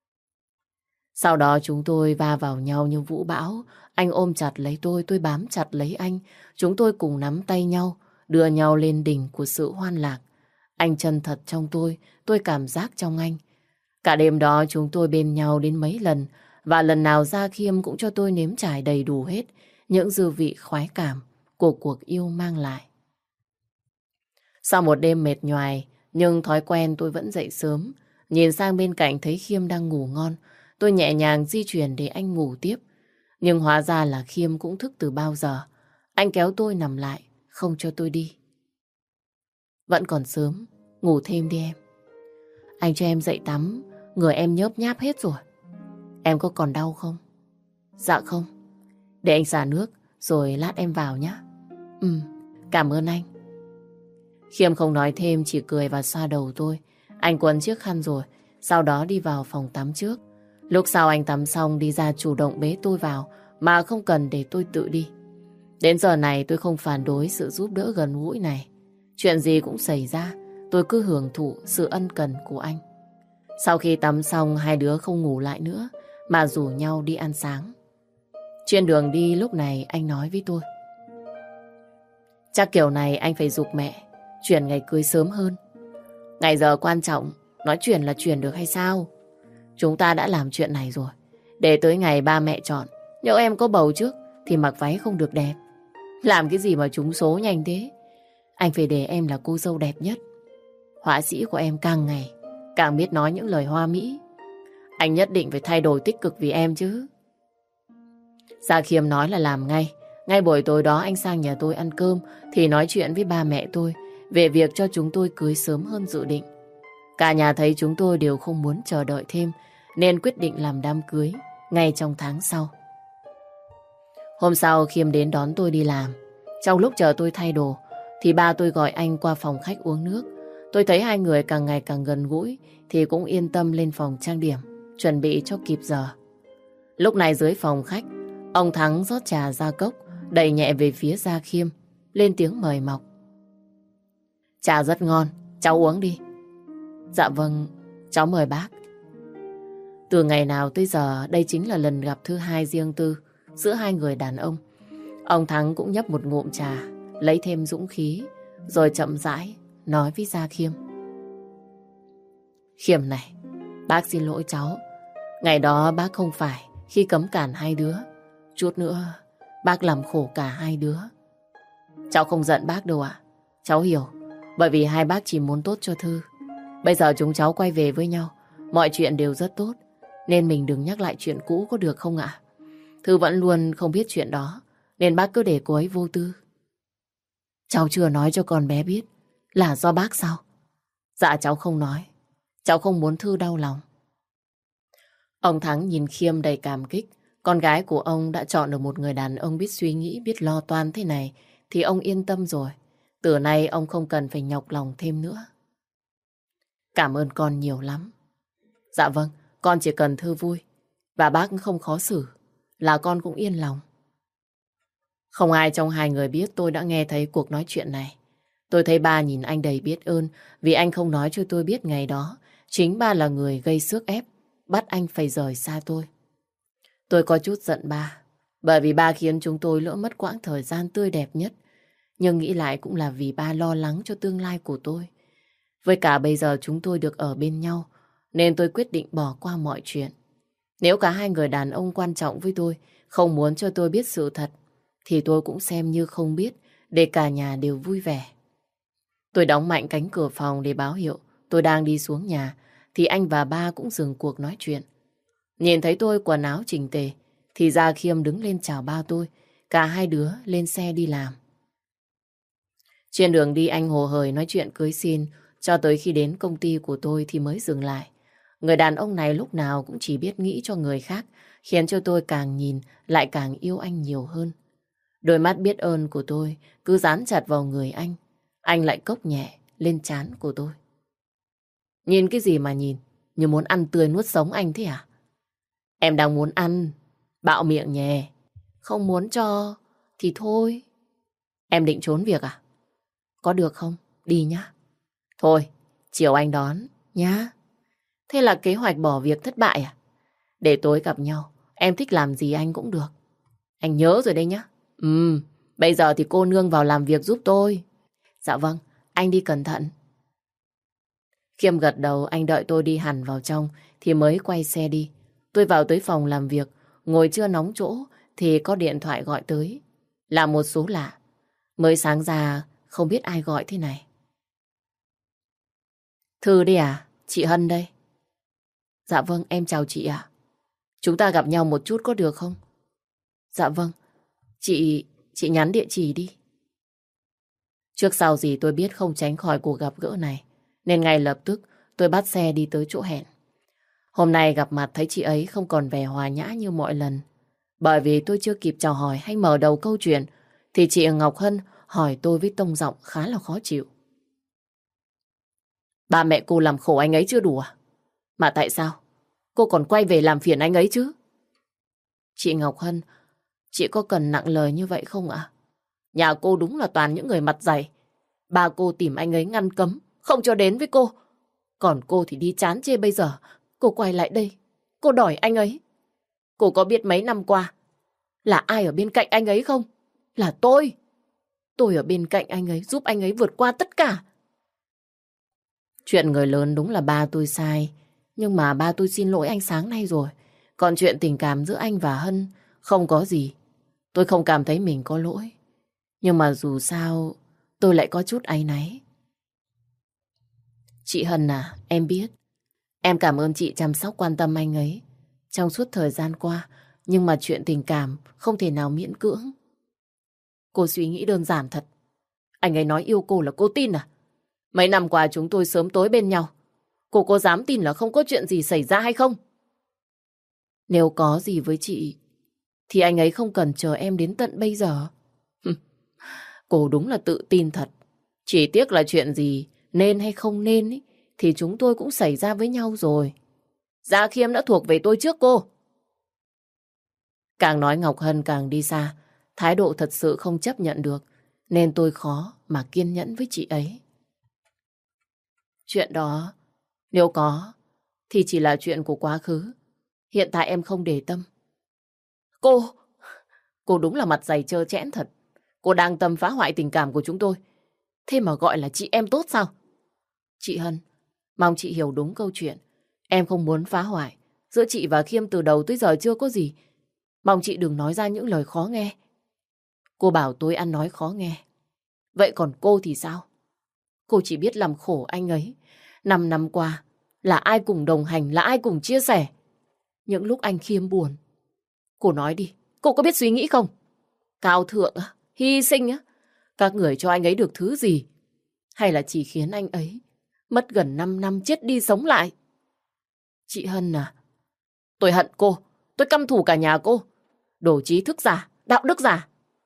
Sau đó chúng tôi va vào nhau như vũ bão. Anh ôm chặt lấy tôi bám chặt lấy anh. Chúng tôi cùng nắm tay nhau, đưa nhau lên đỉnh của sự hoan lạc. Anh chân thật trong tôi cảm giác trong anh. Cả đêm đó chúng tôi bên nhau đến mấy lần, và lần nào Gia Khiêm cũng cho tôi nếm trải đầy đủ hết những dư vị khoái cảm của cuộc yêu mang lại. Sau một đêm mệt nhoài, nhưng thói quen tôi vẫn dậy sớm. Nhìn sang bên cạnh thấy Khiêm đang ngủ ngon, tôi nhẹ nhàng di chuyển để anh ngủ tiếp. Nhưng hóa ra là Khiêm cũng thức từ bao giờ. Anh kéo tôi nằm lại, không cho tôi đi. Vẫn còn sớm, ngủ thêm đi em. Anh cho em dậy tắm, người em nhớp nháp hết rồi. Em có còn đau không? Dạ không. Để anh xả nước, rồi lát em vào nhé. Cảm ơn anh. Khiêm không nói thêm, chỉ cười và xoa đầu tôi. Anh quấn chiếc khăn rồi, sau đó đi vào phòng tắm trước. Lúc sau anh tắm xong đi ra chủ động bế tôi vào, mà không cần để tôi tự đi. Đến giờ này tôi không phản đối sự giúp đỡ gần gũi này. Chuyện gì cũng xảy ra, tôi cứ hưởng thụ sự ân cần của anh. Sau khi tắm xong, hai đứa không ngủ lại nữa, mà rủ nhau đi ăn sáng. Trên đường đi lúc này anh nói với tôi. Chắc kiểu này anh phải giục mẹ chuyển ngày cưới sớm hơn. Ngày giờ quan trọng, nói chuyển là chuyển được hay sao? Chúng ta đã làm chuyện này rồi. Để tới ngày ba mẹ chọn, nếu em có bầu trước thì mặc váy không được đẹp. Làm cái gì mà trúng số nhanh thế? Anh phải để em là cô dâu đẹp nhất. Họa sĩ của em càng ngày càng biết nói những lời hoa mỹ. Anh nhất định phải thay đổi tích cực vì em chứ. Gia Khiêm nói là làm ngay. Ngay buổi tối đó anh sang nhà tôi ăn cơm thì nói chuyện với ba mẹ tôi về việc cho chúng tôi cưới sớm hơn dự định. Cả nhà thấy chúng tôi đều không muốn chờ đợi thêm, nên quyết định làm đám cưới ngay trong tháng sau. Hôm sau Khiêm đến đón tôi đi làm. Trong lúc chờ tôi thay đồ thì ba tôi gọi anh qua phòng khách uống nước. Tôi thấy hai người càng ngày càng gần gũi thì cũng yên tâm lên phòng trang điểm, chuẩn bị cho kịp giờ. Lúc này dưới phòng khách, ông Thắng rót trà ra cốc, đẩy nhẹ về phía Gia Khiêm, lên tiếng mời mọc. Trà rất ngon, cháu uống đi. Dạ vâng, cháu mời bác. Từ ngày nào tới giờ, đây chính là lần gặp thứ hai riêng tư giữa hai người đàn ông. Ông Thắng cũng nhấp một ngụm trà, lấy thêm dũng khí, rồi chậm rãi nói với Gia Khiêm. Khiêm này, bác xin lỗi cháu. Ngày đó bác không phải khi cấm cản hai đứa. Chút nữa, bác làm khổ cả hai đứa. Cháu không giận bác đâu ạ. Cháu hiểu, bởi vì hai bác chỉ muốn tốt cho Thư. Bây giờ chúng cháu quay về với nhau, mọi chuyện đều rất tốt, nên mình đừng nhắc lại chuyện cũ có được không ạ? Thư vẫn luôn không biết chuyện đó, nên bác cứ để cô ấy vô tư. Cháu chưa nói cho con bé biết là do bác sao? Dạ cháu không nói. Cháu không muốn Thư đau lòng. Ông Thắng nhìn Khiêm đầy cảm kích. Con gái của ông đã chọn được một người đàn ông biết suy nghĩ, biết lo toan thế này, thì ông yên tâm rồi. Từ nay ông không cần phải nhọc lòng thêm nữa. Cảm ơn con nhiều lắm. Dạ vâng, con chỉ cần Thư vui và bác không khó xử là con cũng yên lòng. Không ai trong hai người biết tôi đã nghe thấy cuộc nói chuyện này. Tôi thấy ba nhìn anh đầy biết ơn vì anh không nói cho tôi biết ngày đó chính ba là người gây sức ép, bắt anh phải rời xa tôi. Tôi có chút giận ba, bởi vì ba khiến chúng tôi lỡ mất quãng thời gian tươi đẹp nhất. Nhưng nghĩ lại cũng là vì ba lo lắng cho tương lai của tôi. Với cả bây giờ chúng tôi được ở bên nhau, nên tôi quyết định bỏ qua mọi chuyện. Nếu cả hai người đàn ông quan trọng với tôi không muốn cho tôi biết sự thật, thì tôi cũng xem như không biết để cả nhà đều vui vẻ. Tôi đóng mạnh cánh cửa phòng để báo hiệu tôi đang đi xuống nhà, thì anh và ba cũng dừng cuộc nói chuyện. Nhìn thấy tôi quần áo chỉnh tề, thì Gia Khiêm đứng lên chào ba tôi, cả hai đứa lên xe đi làm. Trên đường đi anh hồ hởi nói chuyện cưới xin, cho tới khi đến công ty của tôi thì mới dừng lại. Người đàn ông này lúc nào cũng chỉ biết nghĩ cho người khác, khiến cho tôi càng nhìn lại càng yêu anh nhiều hơn. Đôi mắt biết ơn của tôi cứ dán chặt vào người anh. Anh lại cốc nhẹ lên trán của tôi. Nhìn cái gì mà nhìn? Như muốn ăn tươi nuốt sống anh thế à? Em đang muốn ăn. Bạo miệng nhè. Không muốn cho thì thôi. Em định trốn việc à? Có được không? Đi nhá. Thôi, chiều anh đón nhá. Thế là kế hoạch bỏ việc thất bại à? Để tối gặp nhau, em thích làm gì anh cũng được. Anh nhớ rồi đấy nhá. Bây giờ thì cô nương vào làm việc giúp tôi. Dạ vâng, anh đi cẩn thận. Khiêm gật đầu, anh đợi tôi đi hẳn vào trong thì mới quay xe đi. Tôi vào tới phòng làm việc, ngồi chưa nóng chỗ thì có điện thoại gọi tới. Là một số lạ. Mới sáng ra không biết ai gọi thế này. Thư đi à? Chị Hân đây. Dạ vâng, em chào chị ạ. Chúng ta gặp nhau một chút có được không? Dạ vâng, chị nhắn địa chỉ đi. Trước sau gì tôi biết không tránh khỏi cuộc gặp gỡ này, nên ngay lập tức tôi bắt xe đi tới chỗ hẹn. Hôm nay gặp mặt thấy chị ấy không còn vẻ hòa nhã như mọi lần. Bởi vì tôi chưa kịp chào hỏi hay mở đầu câu chuyện, thì chị Ngọc Hân hỏi tôi với tông giọng khá là khó chịu. Ba mẹ cô làm khổ anh ấy chưa đủ à? Mà tại sao cô còn quay về làm phiền anh ấy chứ? Chị Ngọc Hân, chị có cần nặng lời như vậy không ạ? Nhà cô đúng là toàn những người mặt dày. Ba cô tìm anh ấy ngăn cấm, không cho đến với cô. Còn cô thì đi chán chê bây giờ. Cô quay lại đây, cô đòi anh ấy. Cô có biết mấy năm qua là ai ở bên cạnh anh ấy không? Là tôi. Tôi ở bên cạnh anh ấy, giúp anh ấy vượt qua tất cả. Chuyện người lớn đúng là ba tôi sai. Nhưng mà ba tôi xin lỗi anh sáng nay rồi. Còn chuyện tình cảm giữa anh và Hân không có gì. Tôi không cảm thấy mình có lỗi. Nhưng mà dù sao tôi lại có chút áy náy. Chị Hân à, em biết. Em cảm ơn chị chăm sóc quan tâm anh ấy trong suốt thời gian qua. Nhưng mà chuyện tình cảm không thể nào miễn cưỡng. Cô suy nghĩ đơn giản thật. Anh ấy nói yêu cô là cô tin à? Mấy năm qua chúng tôi sớm tối bên nhau. Cô có dám tin là không có chuyện gì xảy ra hay không? Nếu có gì với chị thì anh ấy không cần chờ em đến tận bây giờ. Cô đúng là tự tin thật. Chỉ tiếc là chuyện gì nên hay không nên ý, thì chúng tôi cũng xảy ra với nhau rồi. Gia Khiêm đã thuộc về tôi trước cô. Càng nói Ngọc Hân càng đi xa. Thái độ thật sự không chấp nhận được. Nên tôi khó mà kiên nhẫn với chị ấy. Chuyện đó nếu có thì chỉ là chuyện của quá khứ. Hiện tại em không để tâm. Cô đúng là mặt dày trơ trẽn thật. Cô đang tâm phá hoại tình cảm của chúng tôi. Thế mà gọi là chị em tốt sao? Chị Hân, mong chị hiểu đúng câu chuyện. Em không muốn phá hoại. Giữa chị và Khiêm từ đầu tới giờ chưa có gì. Mong chị đừng nói ra những lời khó nghe. Cô bảo tôi ăn nói khó nghe. Vậy còn cô thì sao? Cô chỉ biết làm khổ anh ấy. 5 năm qua là ai cùng đồng hành, là ai cùng chia sẻ. Những lúc anh Khiêm buồn. Cô nói đi, cô có biết suy nghĩ không? Cao thượng á, hy sinh á. Các người cho anh ấy được thứ gì? Hay là chỉ khiến anh ấy mất gần 5 năm chết đi sống lại? Chị Hân à, tôi hận cô. Tôi căm thù cả nhà cô. Đồ trí thức giả, đạo đức giả.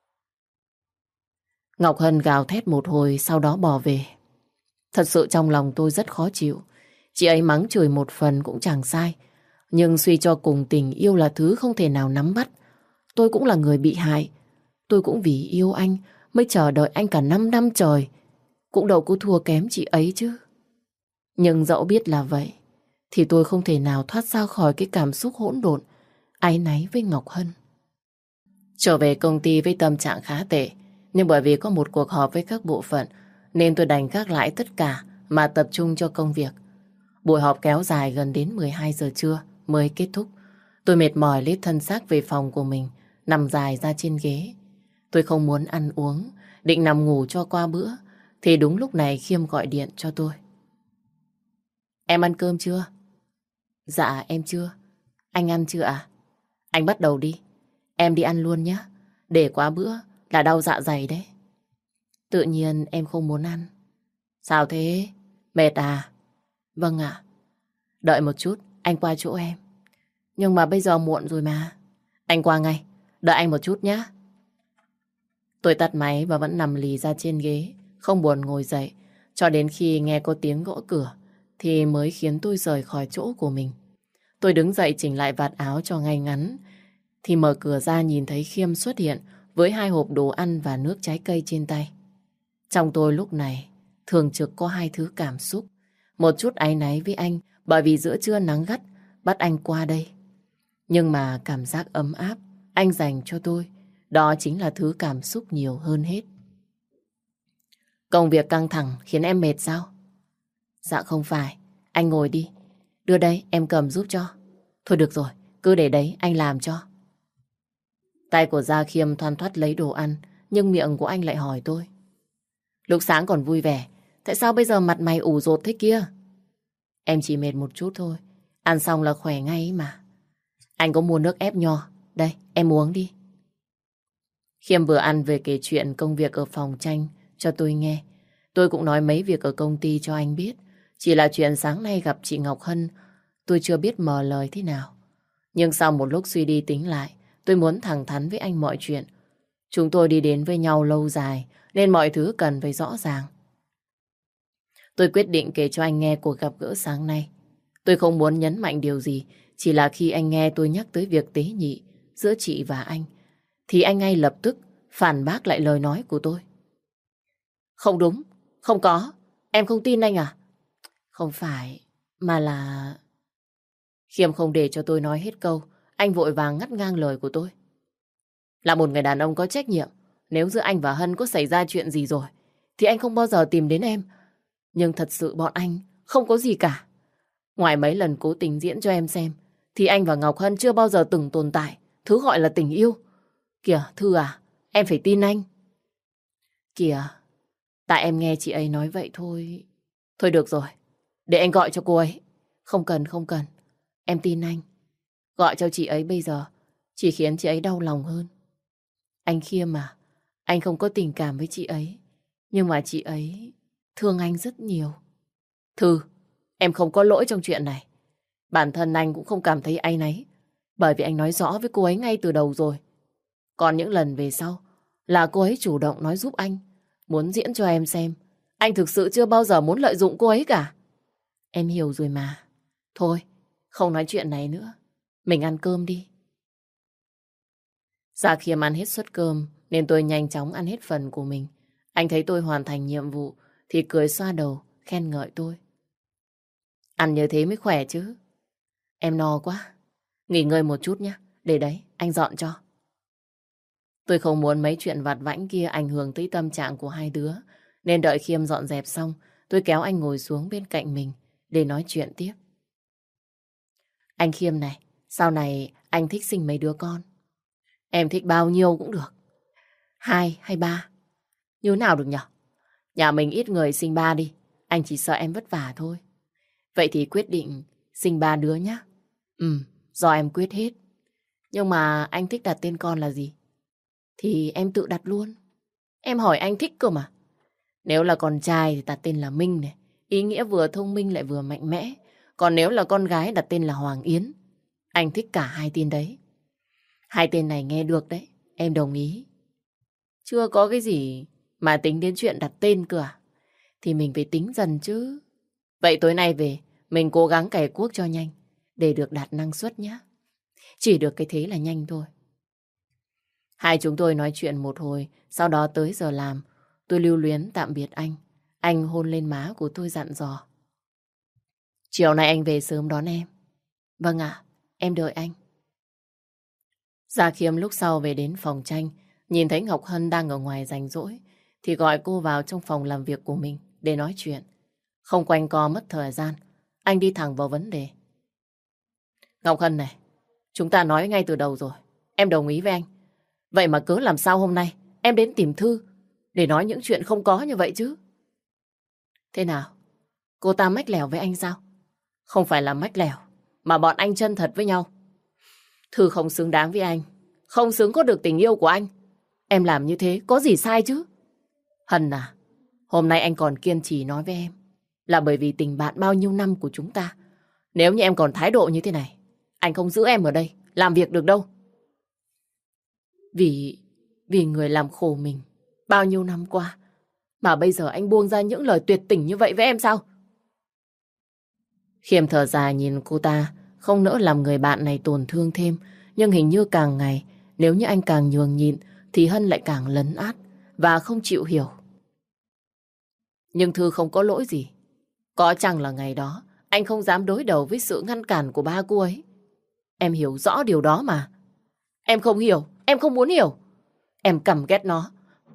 Ngọc Hân gào thét một hồi sau đó bỏ về. Thật sự trong lòng tôi rất khó chịu. Chị ấy mắng chửi một phần cũng chẳng sai. Nhưng suy cho cùng tình yêu là thứ không thể nào nắm bắt. Tôi cũng là người bị hại. Tôi cũng vì yêu anh mới chờ đợi anh cả 5 năm trời. Cũng đâu có thua kém chị ấy chứ. Nhưng dẫu biết là vậy thì tôi không thể nào thoát ra khỏi cái cảm xúc hỗn độn áy náy với Ngọc Hân. Trở về công ty với tâm trạng khá tệ. Nhưng bởi vì có một cuộc họp với các bộ phận nên tôi đành gác lại tất cả mà tập trung cho công việc. Buổi họp kéo dài gần đến 12 giờ trưa mới kết thúc. Tôi mệt mỏi lết thân xác về phòng của mình, nằm dài ra trên ghế. Tôi không muốn ăn uống, định nằm ngủ cho qua bữa, thì đúng lúc này Khiêm gọi điện cho tôi. Em ăn cơm chưa? Dạ em chưa. Anh ăn chưa à? Anh bắt đầu đi. Em đi ăn luôn nhé. Để quá bữa là đau dạ dày đấy. Tự nhiên em không muốn ăn. Sao thế? Mệt à? Vâng ạ. Đợi một chút, anh qua chỗ em. Nhưng mà bây giờ muộn rồi mà. Anh qua ngay. Đợi anh một chút nhé. Tôi tắt máy và vẫn nằm lì ra trên ghế, không buồn ngồi dậy, cho đến khi nghe có tiếng gõ cửa, thì mới khiến tôi rời khỏi chỗ của mình. Tôi đứng dậy chỉnh lại vạt áo cho ngay ngắn, thì mở cửa ra nhìn thấy Khiêm xuất hiện với 2 hộp đồ ăn và nước trái cây trên tay. Trong tôi lúc này thường trực có 2 thứ cảm xúc. Một chút áy náy với anh bởi vì giữa trưa nắng gắt bắt anh qua đây. Nhưng mà cảm giác ấm áp anh dành cho tôi, đó chính là thứ cảm xúc nhiều hơn hết. Công việc căng thẳng khiến em mệt sao? Dạ không phải, anh ngồi đi. Đưa đây, em cầm giúp cho. Thôi được rồi, cứ để đấy, anh làm cho. Tay của Gia Khiêm thoăn thoắt lấy đồ ăn, nhưng miệng của anh lại hỏi tôi. Lúc sáng còn vui vẻ, tại sao bây giờ mặt mày ủ rột thế kia? Em chỉ mệt một chút thôi, ăn xong là khỏe ngay ấy mà. Anh có mua nước ép nho, đây, em uống đi. Khiêm vừa ăn vừa kể chuyện công việc ở phòng tranh cho tôi nghe. Tôi cũng nói mấy việc ở công ty cho anh biết. Chỉ là chuyện sáng nay gặp chị Ngọc Hân, tôi chưa biết mở lời thế nào. Nhưng sau một lúc suy đi tính lại, tôi muốn thẳng thắn với anh mọi chuyện. Chúng tôi đi đến với nhau lâu dài, nên mọi thứ cần phải rõ ràng. Tôi quyết định kể cho anh nghe cuộc gặp gỡ sáng nay. Tôi không muốn nhấn mạnh điều gì, chỉ là khi anh nghe tôi nhắc tới việc tế nhị giữa chị và anh, thì anh ngay lập tức phản bác lại lời nói của tôi. Không đúng, không có, em không tin anh à? Không phải, mà là... Khiêm không để cho tôi nói hết câu, anh vội vàng ngắt ngang lời của tôi. Là một người đàn ông có trách nhiệm, nếu giữa anh và Hân có xảy ra chuyện gì rồi, thì anh không bao giờ tìm đến em. Nhưng thật sự bọn anh không có gì cả. Ngoài mấy lần cố tình diễn cho em xem, thì anh và Ngọc Hân chưa bao giờ từng tồn tại thứ gọi là tình yêu. Kìa, Thư à, em phải tin anh. Kìa, tại em nghe chị ấy nói vậy thôi. Thôi được rồi, để anh gọi cho cô ấy. Không cần, không cần. Em tin anh. Gọi cho chị ấy bây giờ chỉ khiến chị ấy đau lòng hơn. Anh Khiêm à, anh không có tình cảm với chị ấy. Nhưng mà chị ấy thương anh rất nhiều. Thư, em không có lỗi trong chuyện này. Bản thân anh cũng không cảm thấy áy náy, bởi vì anh nói rõ với cô ấy ngay từ đầu rồi. Còn những lần về sau là cô ấy chủ động nói giúp anh, muốn diễn cho em xem. Anh thực sự chưa bao giờ muốn lợi dụng cô ấy cả. Em hiểu rồi mà. Thôi, không nói chuyện này nữa. Mình ăn cơm đi. Dạ Khiêm ăn hết suất cơm nên tôi nhanh chóng ăn hết phần của mình. Anh thấy tôi hoàn thành nhiệm vụ thì cười xoa đầu, khen ngợi tôi. Ăn như thế mới khỏe chứ. Em no quá. Nghỉ ngơi một chút nhé. Để đấy, anh dọn cho. Tôi không muốn mấy chuyện vặt vãnh kia ảnh hưởng tới tâm trạng của hai đứa. Nên đợi Khiêm dọn dẹp xong, tôi kéo anh ngồi xuống bên cạnh mình để nói chuyện tiếp. Anh Khiêm này, sau này anh thích sinh mấy đứa con? Em thích bao nhiêu cũng được. 2 hay 3? Như nào được nhở? Nhà mình ít người sinh 3 đi. Anh chỉ sợ em vất vả thôi. Vậy thì quyết định sinh 3 đứa nhé. Do em quyết hết. Nhưng mà anh thích đặt tên con là gì? Thì em tự đặt luôn. Em hỏi anh thích cơ mà. Nếu là con trai thì đặt tên là Minh này. Ý nghĩa vừa thông minh lại vừa mạnh mẽ. Còn nếu là con gái đặt tên là Hoàng Yến. Anh thích cả 2 tên đấy. 2 tên này nghe được đấy. Em đồng ý. Chưa có cái gì mà tính đến chuyện đặt tên cơ à? Thì mình phải tính dần chứ. Vậy tối nay về, mình cố gắng cày cuốc cho nhanh, để được đạt năng suất nhé. Chỉ được cái thế là nhanh thôi. Hai chúng tôi nói chuyện một hồi, sau đó tới giờ làm, tôi lưu luyến tạm biệt anh. Anh hôn lên má của tôi dặn dò. Chiều nay anh về sớm đón em. Vâng ạ, em đợi anh. Gia Khiêm lúc sau về đến phòng tranh, nhìn thấy Ngọc Hân đang ở ngoài rảnh rỗi thì gọi cô vào trong phòng làm việc của mình để nói chuyện. Không quanh co mất thời gian, anh đi thẳng vào vấn đề. Ngọc Hân này, chúng ta nói ngay từ đầu rồi. Em đồng ý với anh. Vậy mà cớ làm sao hôm nay em đến tìm Thư để nói những chuyện không có như vậy chứ? Thế nào? Cô ta mách lèo với anh sao? Không phải là mách lèo, mà bọn anh chân thật với nhau. Thư không xứng đáng với anh, không xứng có được tình yêu của anh. Em làm như thế có gì sai chứ? Hân à, hôm nay anh còn kiên trì nói với em là bởi vì tình bạn bao nhiêu năm của chúng ta. Nếu như em còn thái độ như thế này, anh không giữ em ở đây, làm việc được đâu. Vì người làm khổ mình bao nhiêu năm qua, mà bây giờ anh buông ra những lời tuyệt tình như vậy với em sao? Khiêm thở dài nhìn cô ta, không nỡ làm người bạn này tổn thương thêm. Nhưng hình như càng ngày, nếu như anh càng nhường nhịn, thì Hân lại càng lấn át và không chịu hiểu. Nhưng Thư không có lỗi gì. Có chăng là ngày đó, anh không dám đối đầu với sự ngăn cản của ba cô ấy. Em hiểu rõ điều đó mà. Em không hiểu, em không muốn hiểu. Em căm ghét nó.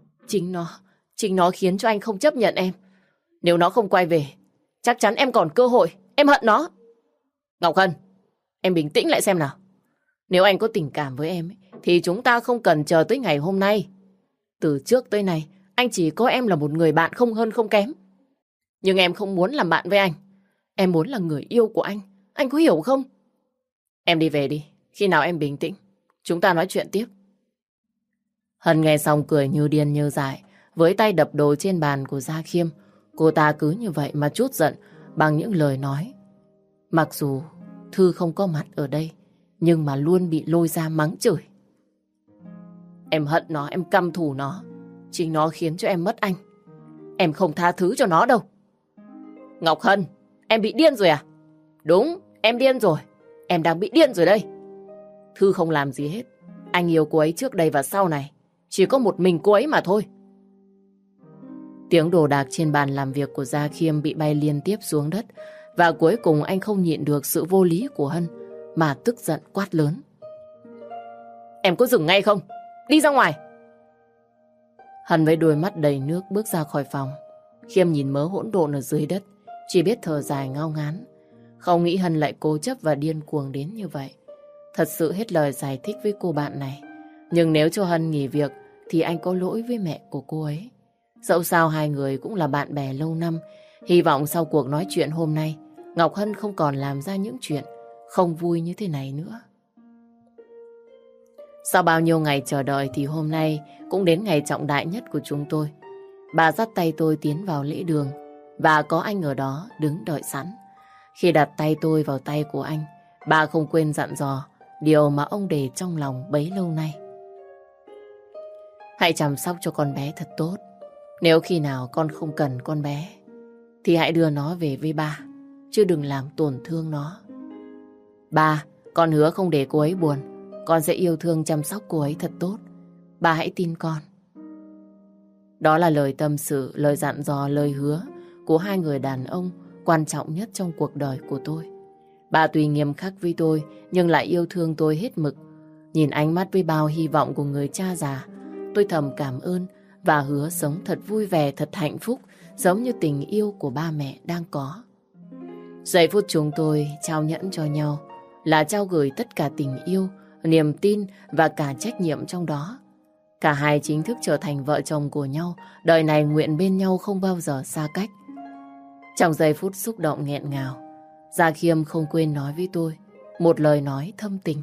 Chính nó khiến cho anh không chấp nhận em. Nếu nó không quay về, chắc chắn em còn cơ hội. Em hận nó. Ngọc Hân, em bình tĩnh lại xem nào. Nếu anh có tình cảm với em thì chúng ta không cần chờ tới ngày hôm nay. Từ trước tới nay, anh chỉ có em là một người bạn không hơn không kém. Nhưng em không muốn làm bạn với anh. Em muốn là người yêu của anh. Anh có hiểu không? Em đi về đi. Khi nào em bình tĩnh, chúng ta nói chuyện tiếp. Hân nghe xong cười như điên như dại, với tay đập đồ trên bàn của Gia Khiêm. Cô ta cứ như vậy mà trút giận bằng những lời nói. Mặc dù Thư không có mặt ở đây, nhưng mà luôn bị lôi ra mắng chửi. Em hận nó, em căm thù nó. Chính nó khiến cho em mất anh. Em không tha thứ cho nó đâu. Ngọc Hân, em bị điên rồi à? Đúng, em điên rồi. Em đang bị điên rồi đây. Thư không làm gì hết. Anh yêu cô ấy trước đây và sau này. Chỉ có một mình cô ấy mà thôi. Tiếng đồ đạc trên bàn làm việc của Gia Khiêm bị bay liên tiếp xuống đất. Và cuối cùng anh không nhịn được sự vô lý của Hân mà tức giận quát lớn. Em có dừng ngay không? Đi ra ngoài. Hân với đôi mắt đầy nước bước ra khỏi phòng. Khiêm nhìn mớ hỗn độn ở dưới đất, chỉ biết thở dài ngao ngán. Không nghĩ Hân lại cố chấp và điên cuồng đến như vậy. Thật sự hết lời giải thích với cô bạn này. Nhưng nếu cho Hân nghỉ việc thì anh có lỗi với mẹ của cô ấy. Dẫu sao hai người cũng là bạn bè lâu năm. Hy vọng sau cuộc nói chuyện hôm nay, Ngọc Hân không còn làm ra những chuyện không vui như thế này nữa. Sau bao nhiêu ngày chờ đợi thì hôm nay cũng đến ngày trọng đại nhất của chúng tôi. Bà dắt tay tôi tiến vào lễ đường và có anh ở đó đứng đợi sẵn. Khi đặt tay tôi vào tay của anh, bà không quên dặn dò điều mà ông để trong lòng bấy lâu nay. Hãy chăm sóc cho con bé thật tốt. Nếu khi nào con không cần con bé thì hãy đưa nó về với ba, chứ đừng làm tổn thương nó. Ba, con hứa không để cô ấy buồn. Con sẽ yêu thương chăm sóc cô ấy thật tốt. Ba hãy tin con. Đó là lời tâm sự, lời dặn dò, lời hứa của hai người đàn ông quan trọng nhất trong cuộc đời của tôi. Bà tuy nghiêm khắc với tôi nhưng lại yêu thương tôi hết mực. Nhìn ánh mắt với bao hy vọng của người cha già, tôi thầm cảm ơn và hứa sống thật vui vẻ, thật hạnh phúc, giống như tình yêu của ba mẹ đang có. Giây phút chúng tôi trao nhẫn cho nhau là trao gửi tất cả tình yêu, niềm tin và cả trách nhiệm trong đó. Cả hai chính thức trở thành vợ chồng của nhau, đời này nguyện bên nhau không bao giờ xa cách. Trong giây phút xúc động nghẹn ngào, Gia Khiêm không quên nói với tôi một lời nói thâm tình.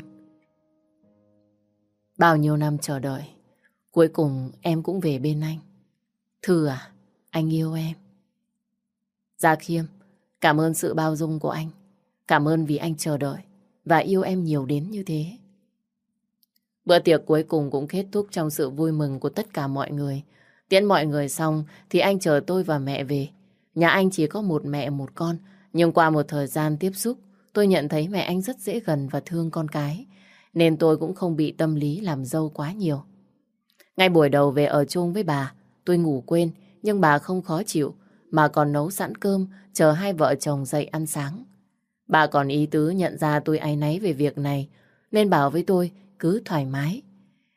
Bao nhiêu năm chờ đợi, cuối cùng em cũng về bên anh. Thư à, anh yêu em. Gia Khiêm, cảm ơn sự bao dung của anh. Cảm ơn vì anh chờ đợi và yêu em nhiều đến như thế. Bữa tiệc cuối cùng cũng kết thúc trong sự vui mừng của tất cả mọi người. Tiễn mọi người xong thì anh chờ tôi và mẹ về. Nhà anh chỉ có một mẹ một con, nhưng qua một thời gian tiếp xúc, tôi nhận thấy mẹ anh rất dễ gần và thương con cái, nên tôi cũng không bị tâm lý làm dâu quá nhiều. Ngay buổi đầu về ở chung với bà, tôi ngủ quên, nhưng bà không khó chịu, mà còn nấu sẵn cơm chờ hai vợ chồng dậy ăn sáng. Bà còn ý tứ nhận ra tôi áy náy về việc này, nên bảo với tôi cứ thoải mái.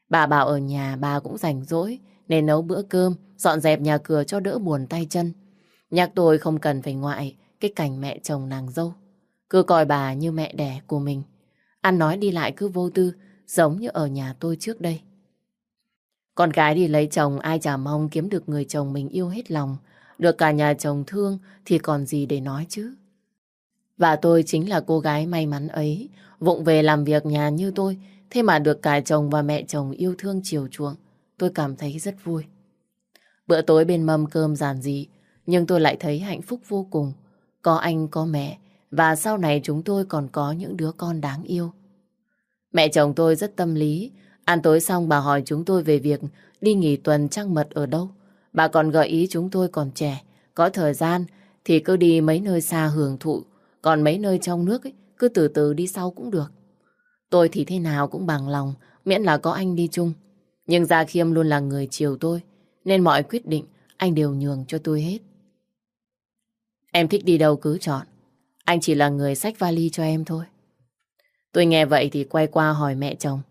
Bà bảo ở nhà bà cũng rảnh rỗi nên nấu bữa cơm, dọn dẹp nhà cửa cho đỡ buồn tay chân. Nhắc tôi không cần phải ngoại cái cảnh mẹ chồng nàng dâu. Cứ coi bà như mẹ đẻ của mình. Ăn nói đi lại cứ vô tư, giống như ở nhà tôi trước đây. Con gái đi lấy chồng ai chả mong kiếm được người chồng mình yêu hết lòng. Được cả nhà chồng thương thì còn gì để nói chứ. Và tôi chính là cô gái may mắn ấy, vụng về làm việc nhà như tôi, thế mà được cả chồng và mẹ chồng yêu thương chiều chuộng. Tôi cảm thấy rất vui. Bữa tối bên mâm cơm giản dị, nhưng tôi lại thấy hạnh phúc vô cùng. Có anh, có mẹ, và sau này chúng tôi còn có những đứa con đáng yêu. Mẹ chồng tôi rất tâm lý. Ăn tối xong bà hỏi chúng tôi về việc đi nghỉ tuần trăng mật ở đâu. Bà còn gợi ý chúng tôi còn trẻ, có thời gian thì cứ đi mấy nơi xa hưởng thụ, còn mấy nơi trong nước ấy, cứ từ từ đi sau cũng được. Tôi thì thế nào cũng bằng lòng, miễn là có anh đi chung. Nhưng Gia Khiêm luôn là người chiều tôi, nên mọi quyết định anh đều nhường cho tôi hết. Em thích đi đâu cứ chọn, anh chỉ là người xách vali cho em thôi. Tôi nghe vậy thì quay qua hỏi mẹ chồng.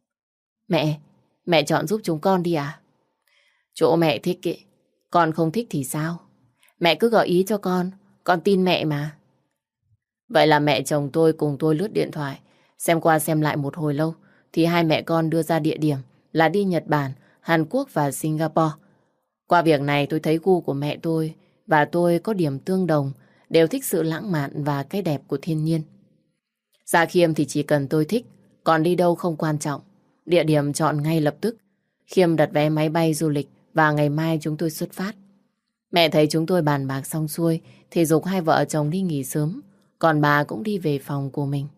Mẹ chọn giúp chúng con đi à? Chỗ mẹ thích ý, con không thích thì sao? Mẹ cứ gợi ý cho con tin mẹ mà. Vậy là mẹ chồng tôi cùng tôi lướt điện thoại, xem qua xem lại một hồi lâu, thì hai mẹ con đưa ra địa điểm là đi Nhật Bản, Hàn Quốc và Singapore. Qua việc này tôi thấy gu của mẹ tôi và tôi có điểm tương đồng, đều thích sự lãng mạn và cái đẹp của thiên nhiên. Gia Khiêm thì chỉ cần tôi thích, còn đi đâu không quan trọng. Địa điểm chọn ngay lập tức. Khiêm đặt vé máy bay du lịch và ngày mai chúng tôi xuất phát. Mẹ thấy chúng tôi bàn bạc xong xuôi thì giục hai vợ chồng đi nghỉ sớm, còn bà cũng đi về phòng của mình.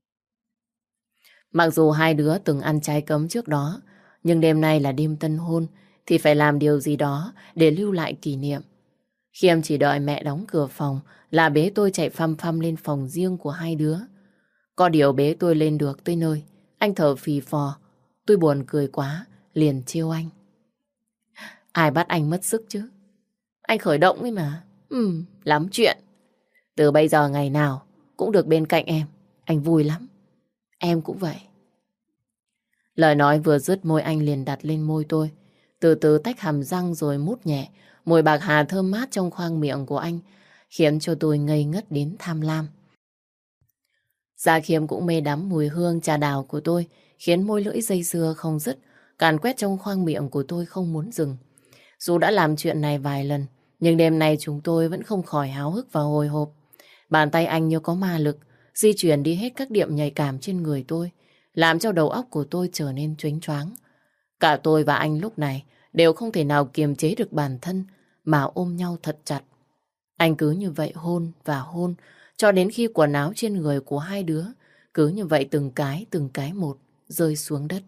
Mặc dù hai đứa từng ăn trái cấm trước đó, nhưng đêm nay là đêm tân hôn thì phải làm điều gì đó để lưu lại kỷ niệm. Khiêm chỉ đợi mẹ đóng cửa phòng là bế tôi chạy phăm phăm lên phòng riêng của hai đứa. Có điều bế tôi lên được tới nơi, anh thở phì phò. Tôi buồn cười quá, liền trêu anh. Ai bắt anh mất sức chứ? Anh khởi động ấy mà. Lắm chuyện. Từ bây giờ ngày nào cũng được bên cạnh em. Anh vui lắm. Em cũng vậy. Lời nói vừa dứt môi anh liền đặt lên môi tôi. Từ từ tách hàm răng rồi mút nhẹ. Mùi bạc hà thơm mát trong khoang miệng của anh khiến cho tôi ngây ngất đến tham lam. Gia Khiêm cũng mê đắm mùi hương trà đào của tôi, khiến môi lưỡi dây dưa không dứt, càn quét trong khoang miệng của tôi không muốn dừng. Dù đã làm chuyện này vài lần, nhưng đêm nay chúng tôi vẫn không khỏi háo hức và hồi hộp. Bàn tay anh như có ma lực, di chuyển đi hết các điểm nhạy cảm trên người tôi, làm cho đầu óc của tôi trở nên choáng choáng. Cả tôi và anh lúc này đều không thể nào kiềm chế được bản thân mà ôm nhau thật chặt. Anh cứ như vậy hôn và hôn, cho đến khi quần áo trên người của hai đứa cứ như vậy từng cái một rơi xuống đất.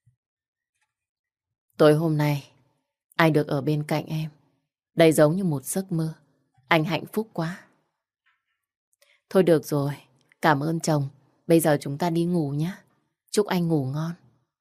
Tối hôm nay, anh được ở bên cạnh em. Đây giống như một giấc mơ. Anh hạnh phúc quá. Thôi được rồi, cảm ơn chồng. Bây giờ chúng ta đi ngủ nhé. Chúc anh ngủ ngon.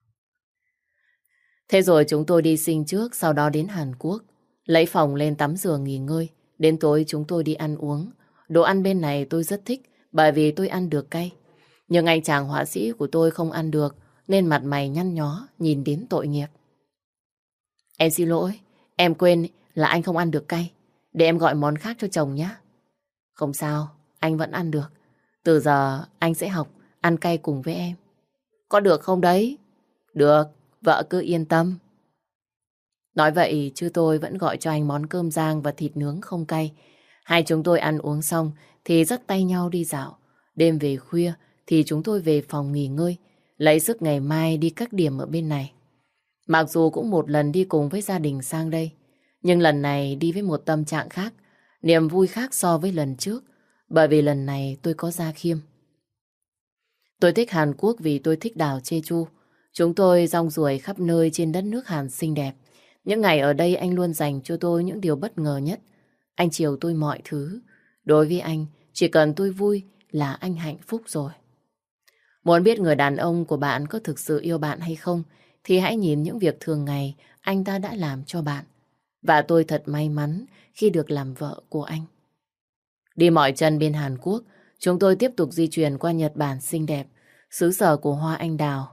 Thế rồi chúng tôi đi sinh trước, sau đó đến Hàn Quốc. Lấy phòng lên tắm rửa nghỉ ngơi. Đến tối chúng tôi đi ăn uống. Đồ ăn bên này tôi rất thích bởi vì tôi ăn được cay. Nhưng anh chàng họa sĩ của tôi không ăn được nên mặt mày nhăn nhó, nhìn đến tội nghiệp. Em xin lỗi, em quên là anh không ăn được cay. Để em gọi món khác cho chồng nhé. Không sao, anh vẫn ăn được. Từ giờ anh sẽ học ăn cay cùng với em. Có được không đấy? Được, vợ cứ yên tâm. Nói vậy chứ tôi vẫn gọi cho anh món cơm rang và thịt nướng không cay. Hai chúng tôi ăn uống xong thì dắt tay nhau đi dạo. Đêm về khuya thì chúng tôi về phòng nghỉ ngơi, lấy sức ngày mai đi các điểm ở bên này. Mặc dù cũng một lần đi cùng với gia đình sang đây, nhưng lần này đi với một tâm trạng khác, niềm vui khác so với lần trước, bởi vì lần này tôi có Gia Khiêm. Tôi thích Hàn Quốc vì tôi thích đảo Jeju. Chúng tôi rong ruổi khắp nơi trên đất nước Hàn xinh đẹp. Những ngày ở đây anh luôn dành cho tôi những điều bất ngờ nhất. Anh chiều tôi mọi thứ. Đối với anh, chỉ cần tôi vui là anh hạnh phúc rồi. Muốn biết người đàn ông của bạn có thực sự yêu bạn hay không, thì hãy nhìn những việc thường ngày anh ta đã làm cho bạn. Và tôi thật may mắn khi được làm vợ của anh. Đi mỏi chân bên Hàn Quốc, chúng tôi tiếp tục di chuyển qua Nhật Bản xinh đẹp, xứ sở của hoa anh đào.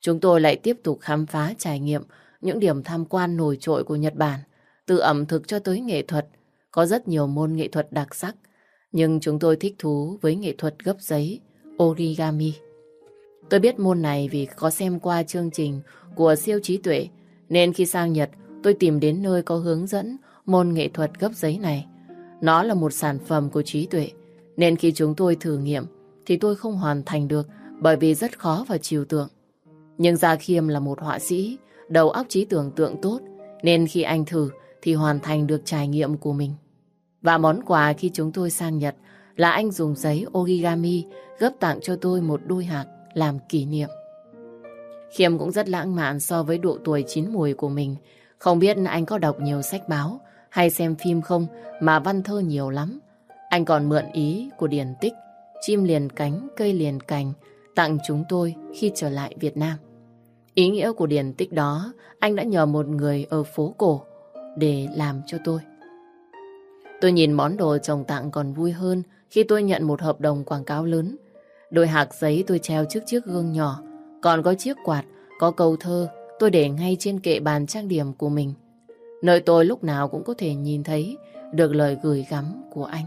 Chúng tôi lại tiếp tục khám phá trải nghiệm những điểm tham quan nổi trội của Nhật Bản, từ ẩm thực cho tới nghệ thuật. Có rất nhiều môn nghệ thuật đặc sắc, nhưng chúng tôi thích thú với nghệ thuật gấp giấy, origami. Tôi biết môn này vì có xem qua chương trình của siêu trí tuệ, nên khi sang Nhật, tôi tìm đến nơi có hướng dẫn môn nghệ thuật gấp giấy này. Nó là một sản phẩm của trí tuệ, nên khi chúng tôi thử nghiệm thì tôi không hoàn thành được bởi vì rất khó và trừu tượng. Nhưng Gia Khiêm là một họa sĩ, đầu óc trí tưởng tượng tốt, nên khi anh thử thì hoàn thành được trải nghiệm của mình. Và món quà khi chúng tôi sang Nhật là anh dùng giấy origami gấp tặng cho tôi một đôi hạc làm kỷ niệm. Khiêm cũng rất lãng mạn so với độ tuổi chín mùi của mình. Không biết anh có đọc nhiều sách báo hay xem phim không mà văn thơ nhiều lắm. Anh còn mượn ý của Điển Tích, chim liền cánh, cây liền cành, tặng chúng tôi khi trở lại Việt Nam. Ý nghĩa của Điển Tích đó anh đã nhờ một người ở phố cổ để làm cho tôi. Tôi nhìn món đồ chồng tặng còn vui hơn khi tôi nhận một hợp đồng quảng cáo lớn. Đôi hạc giấy tôi treo trước chiếc gương nhỏ, còn có chiếc quạt, có câu thơ tôi để ngay trên kệ bàn trang điểm của mình. Nơi tôi lúc nào cũng có thể nhìn thấy được lời gửi gắm của anh.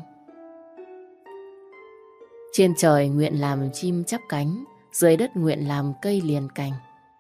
Trên trời nguyện làm chim chắp cánh, dưới đất nguyện làm cây liền cành.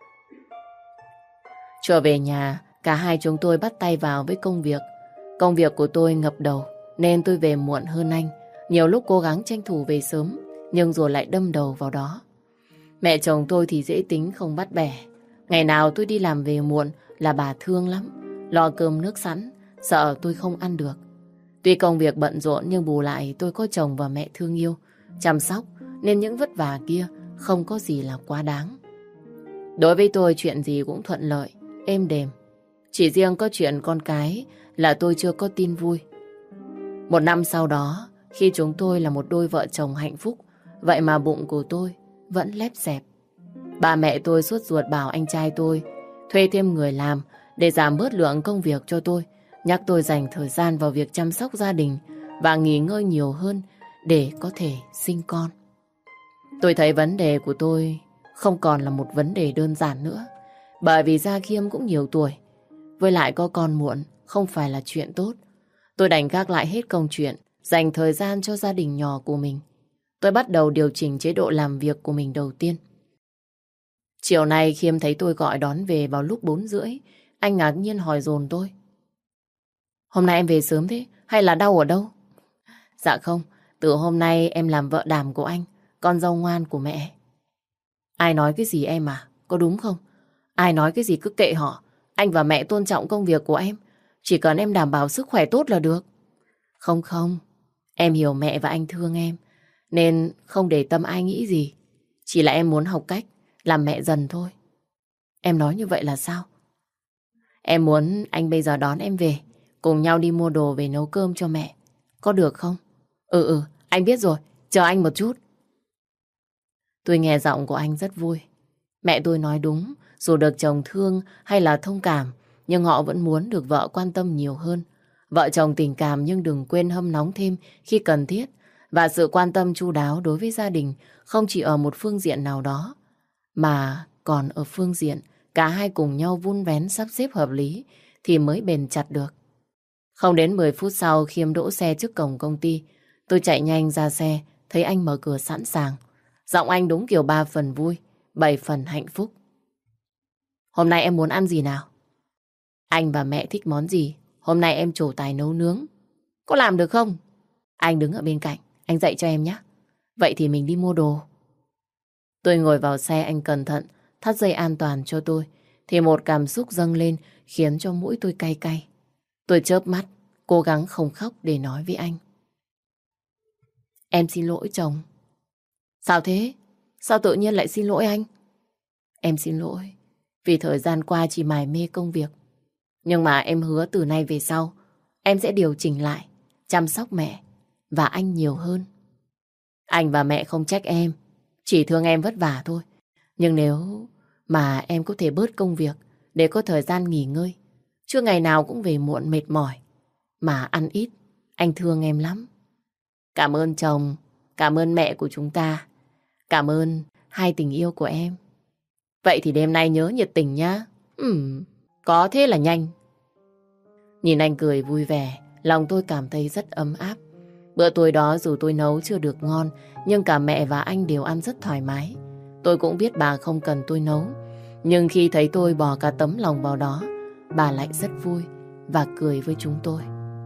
Trở về nhà, cả hai chúng tôi bắt tay vào với công việc. Công việc của tôi ngập đầu nên tôi về muộn hơn anh. Nhiều lúc cố gắng tranh thủ về sớm, nhưng rồi lại đâm đầu vào đó. Mẹ chồng tôi thì dễ tính không bắt bẻ. Ngày nào tôi đi làm về muộn là bà thương lắm, lo cơm nước sẵn, sợ tôi không ăn được. Tuy công việc bận rộn nhưng bù lại tôi có chồng và mẹ thương yêu, chăm sóc, nên những vất vả kia không có gì là quá đáng. Đối với tôi chuyện gì cũng thuận lợi, êm đềm. Chỉ riêng có chuyện con cái là tôi chưa có tin vui. Một năm sau đó, khi chúng tôi là một đôi vợ chồng hạnh phúc, vậy mà bụng của tôi vẫn lép xẹp. Ba mẹ tôi sốt ruột bảo anh trai tôi thuê thêm người làm để giảm bớt lượng công việc cho tôi, nhắc tôi dành thời gian vào việc chăm sóc gia đình và nghỉ ngơi nhiều hơn để có thể sinh con. Tôi thấy vấn đề của tôi không còn là một vấn đề đơn giản nữa, bởi vì Gia Khiêm cũng nhiều tuổi, với lại có con muộn không phải là chuyện tốt. Tôi đành gác lại hết công chuyện, dành thời gian cho gia đình nhỏ của mình. Tôi bắt đầu điều chỉnh chế độ làm việc của mình đầu tiên. Chiều nay Khiêm thấy tôi gọi đón về vào lúc 4:30. Anh ngạc nhiên hỏi dồn tôi: "Hôm nay em về sớm thế? Hay là đau ở đâu?" "Dạ không, từ hôm nay em làm vợ đảm của anh, con dâu ngoan của mẹ." "Ai nói cái gì em à? Có đúng không? Ai nói cái gì cứ kệ họ. Anh và mẹ tôn trọng công việc của em. Chỉ cần em đảm bảo sức khỏe tốt là được." "Không không, em hiểu mẹ và anh thương em, nên không để tâm ai nghĩ gì. Chỉ là em muốn học cách làm mẹ dần thôi." "Em nói như vậy là sao?" "Em muốn anh bây giờ đón em về, cùng nhau đi mua đồ về nấu cơm cho mẹ. Có được không?" Ừ, anh biết rồi, chờ anh một chút." Tôi nghe giọng của anh rất vui. Mẹ tôi nói đúng, dù được chồng thương hay là thông cảm, nhưng họ vẫn muốn được vợ quan tâm nhiều hơn. Vợ chồng tình cảm nhưng đừng quên hâm nóng thêm khi cần thiết. Và sự quan tâm chu đáo đối với gia đình không chỉ ở một phương diện nào đó, mà còn ở phương diện cả hai cùng nhau vun vén sắp xếp hợp lý thì mới bền chặt được. Không đến 10 phút sau, Khiêm đỗ xe trước cổng công ty. Tôi chạy nhanh ra xe, thấy anh mở cửa sẵn sàng. Giọng anh đúng kiểu 3 phần vui, 7 phần hạnh phúc. "Hôm nay em muốn ăn gì nào?" "Anh và mẹ thích món gì? Hôm nay em trổ tài nấu nướng. Có làm được không?" "Anh đứng ở bên cạnh, anh dạy cho em nhé." "Vậy thì mình đi mua đồ." Tôi ngồi vào xe, anh cẩn thận thắt dây an toàn cho tôi, thì một cảm xúc dâng lên khiến cho mũi tôi cay cay. Tôi chớp mắt, cố gắng không khóc để nói với anh: "Em xin lỗi chồng." "Sao thế? Sao tự nhiên lại xin lỗi anh?" "Em xin lỗi vì thời gian qua chỉ mải mê công việc. Nhưng mà em hứa từ nay về sau em sẽ điều chỉnh lại, chăm sóc mẹ và anh nhiều hơn. Anh và mẹ không trách em, chỉ thương em vất vả thôi. Nhưng nếu mà em có thể bớt công việc để có thời gian nghỉ ngơi, chứ ngày nào cũng về muộn mệt mỏi mà ăn ít, anh thương em lắm. Cảm ơn chồng, cảm ơn mẹ của chúng ta, cảm ơn hai tình yêu của em. Vậy thì đêm nay nhớ nhiệt tình nhá. Có thế là nhanh. Nhìn anh cười vui vẻ, lòng tôi cảm thấy rất ấm áp. Bữa tối đó dù tôi nấu chưa được ngon, nhưng cả mẹ và anh đều ăn rất thoải mái. Tôi cũng biết bà không cần tôi nấu, nhưng khi thấy tôi bỏ cả tấm lòng vào đó, bà lại rất vui và cười với chúng tôi.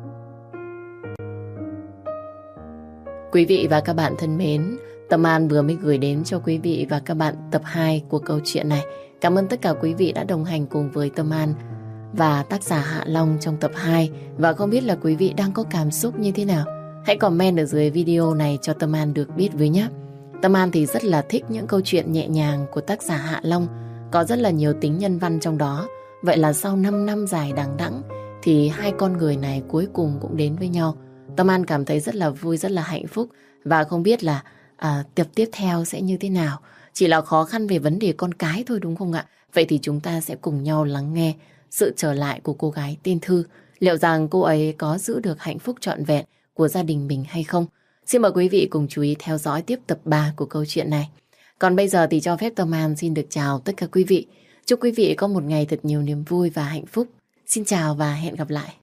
Quý vị và các bạn thân mến, Tâm An vừa mới gửi đến cho quý vị và các bạn tập 2 của câu chuyện này. Cảm ơn tất cả quý vị đã đồng hành cùng với Tâm An và tác giả Hạ Long trong tập 2. Và không biết là quý vị đang có cảm xúc như thế nào? Hãy comment ở dưới video này cho Tâm An được biết với nhé. Tâm An thì rất là thích những câu chuyện nhẹ nhàng của tác giả Hạ Long, có rất là nhiều tính nhân văn trong đó. Vậy là sau 5 năm dài đằng đẵng thì hai con người này cuối cùng cũng đến với nhau. Tâm An cảm thấy rất là vui, rất là hạnh phúc và không biết là tập tiếp theo sẽ như thế nào. Chỉ là khó khăn về vấn đề con cái thôi đúng không ạ? Vậy thì chúng ta sẽ cùng nhau lắng nghe sự trở lại của cô gái tên Thư. Liệu rằng cô ấy có giữ được hạnh phúc trọn vẹn của gia đình mình hay không? Xin mời quý vị cùng chú ý theo dõi tiếp tập 3 của câu chuyện này. Còn bây giờ thì cho phép Tâm An xin được chào tất cả quý vị. Chúc quý vị có một ngày thật nhiều niềm vui và hạnh phúc. Xin chào và hẹn gặp lại.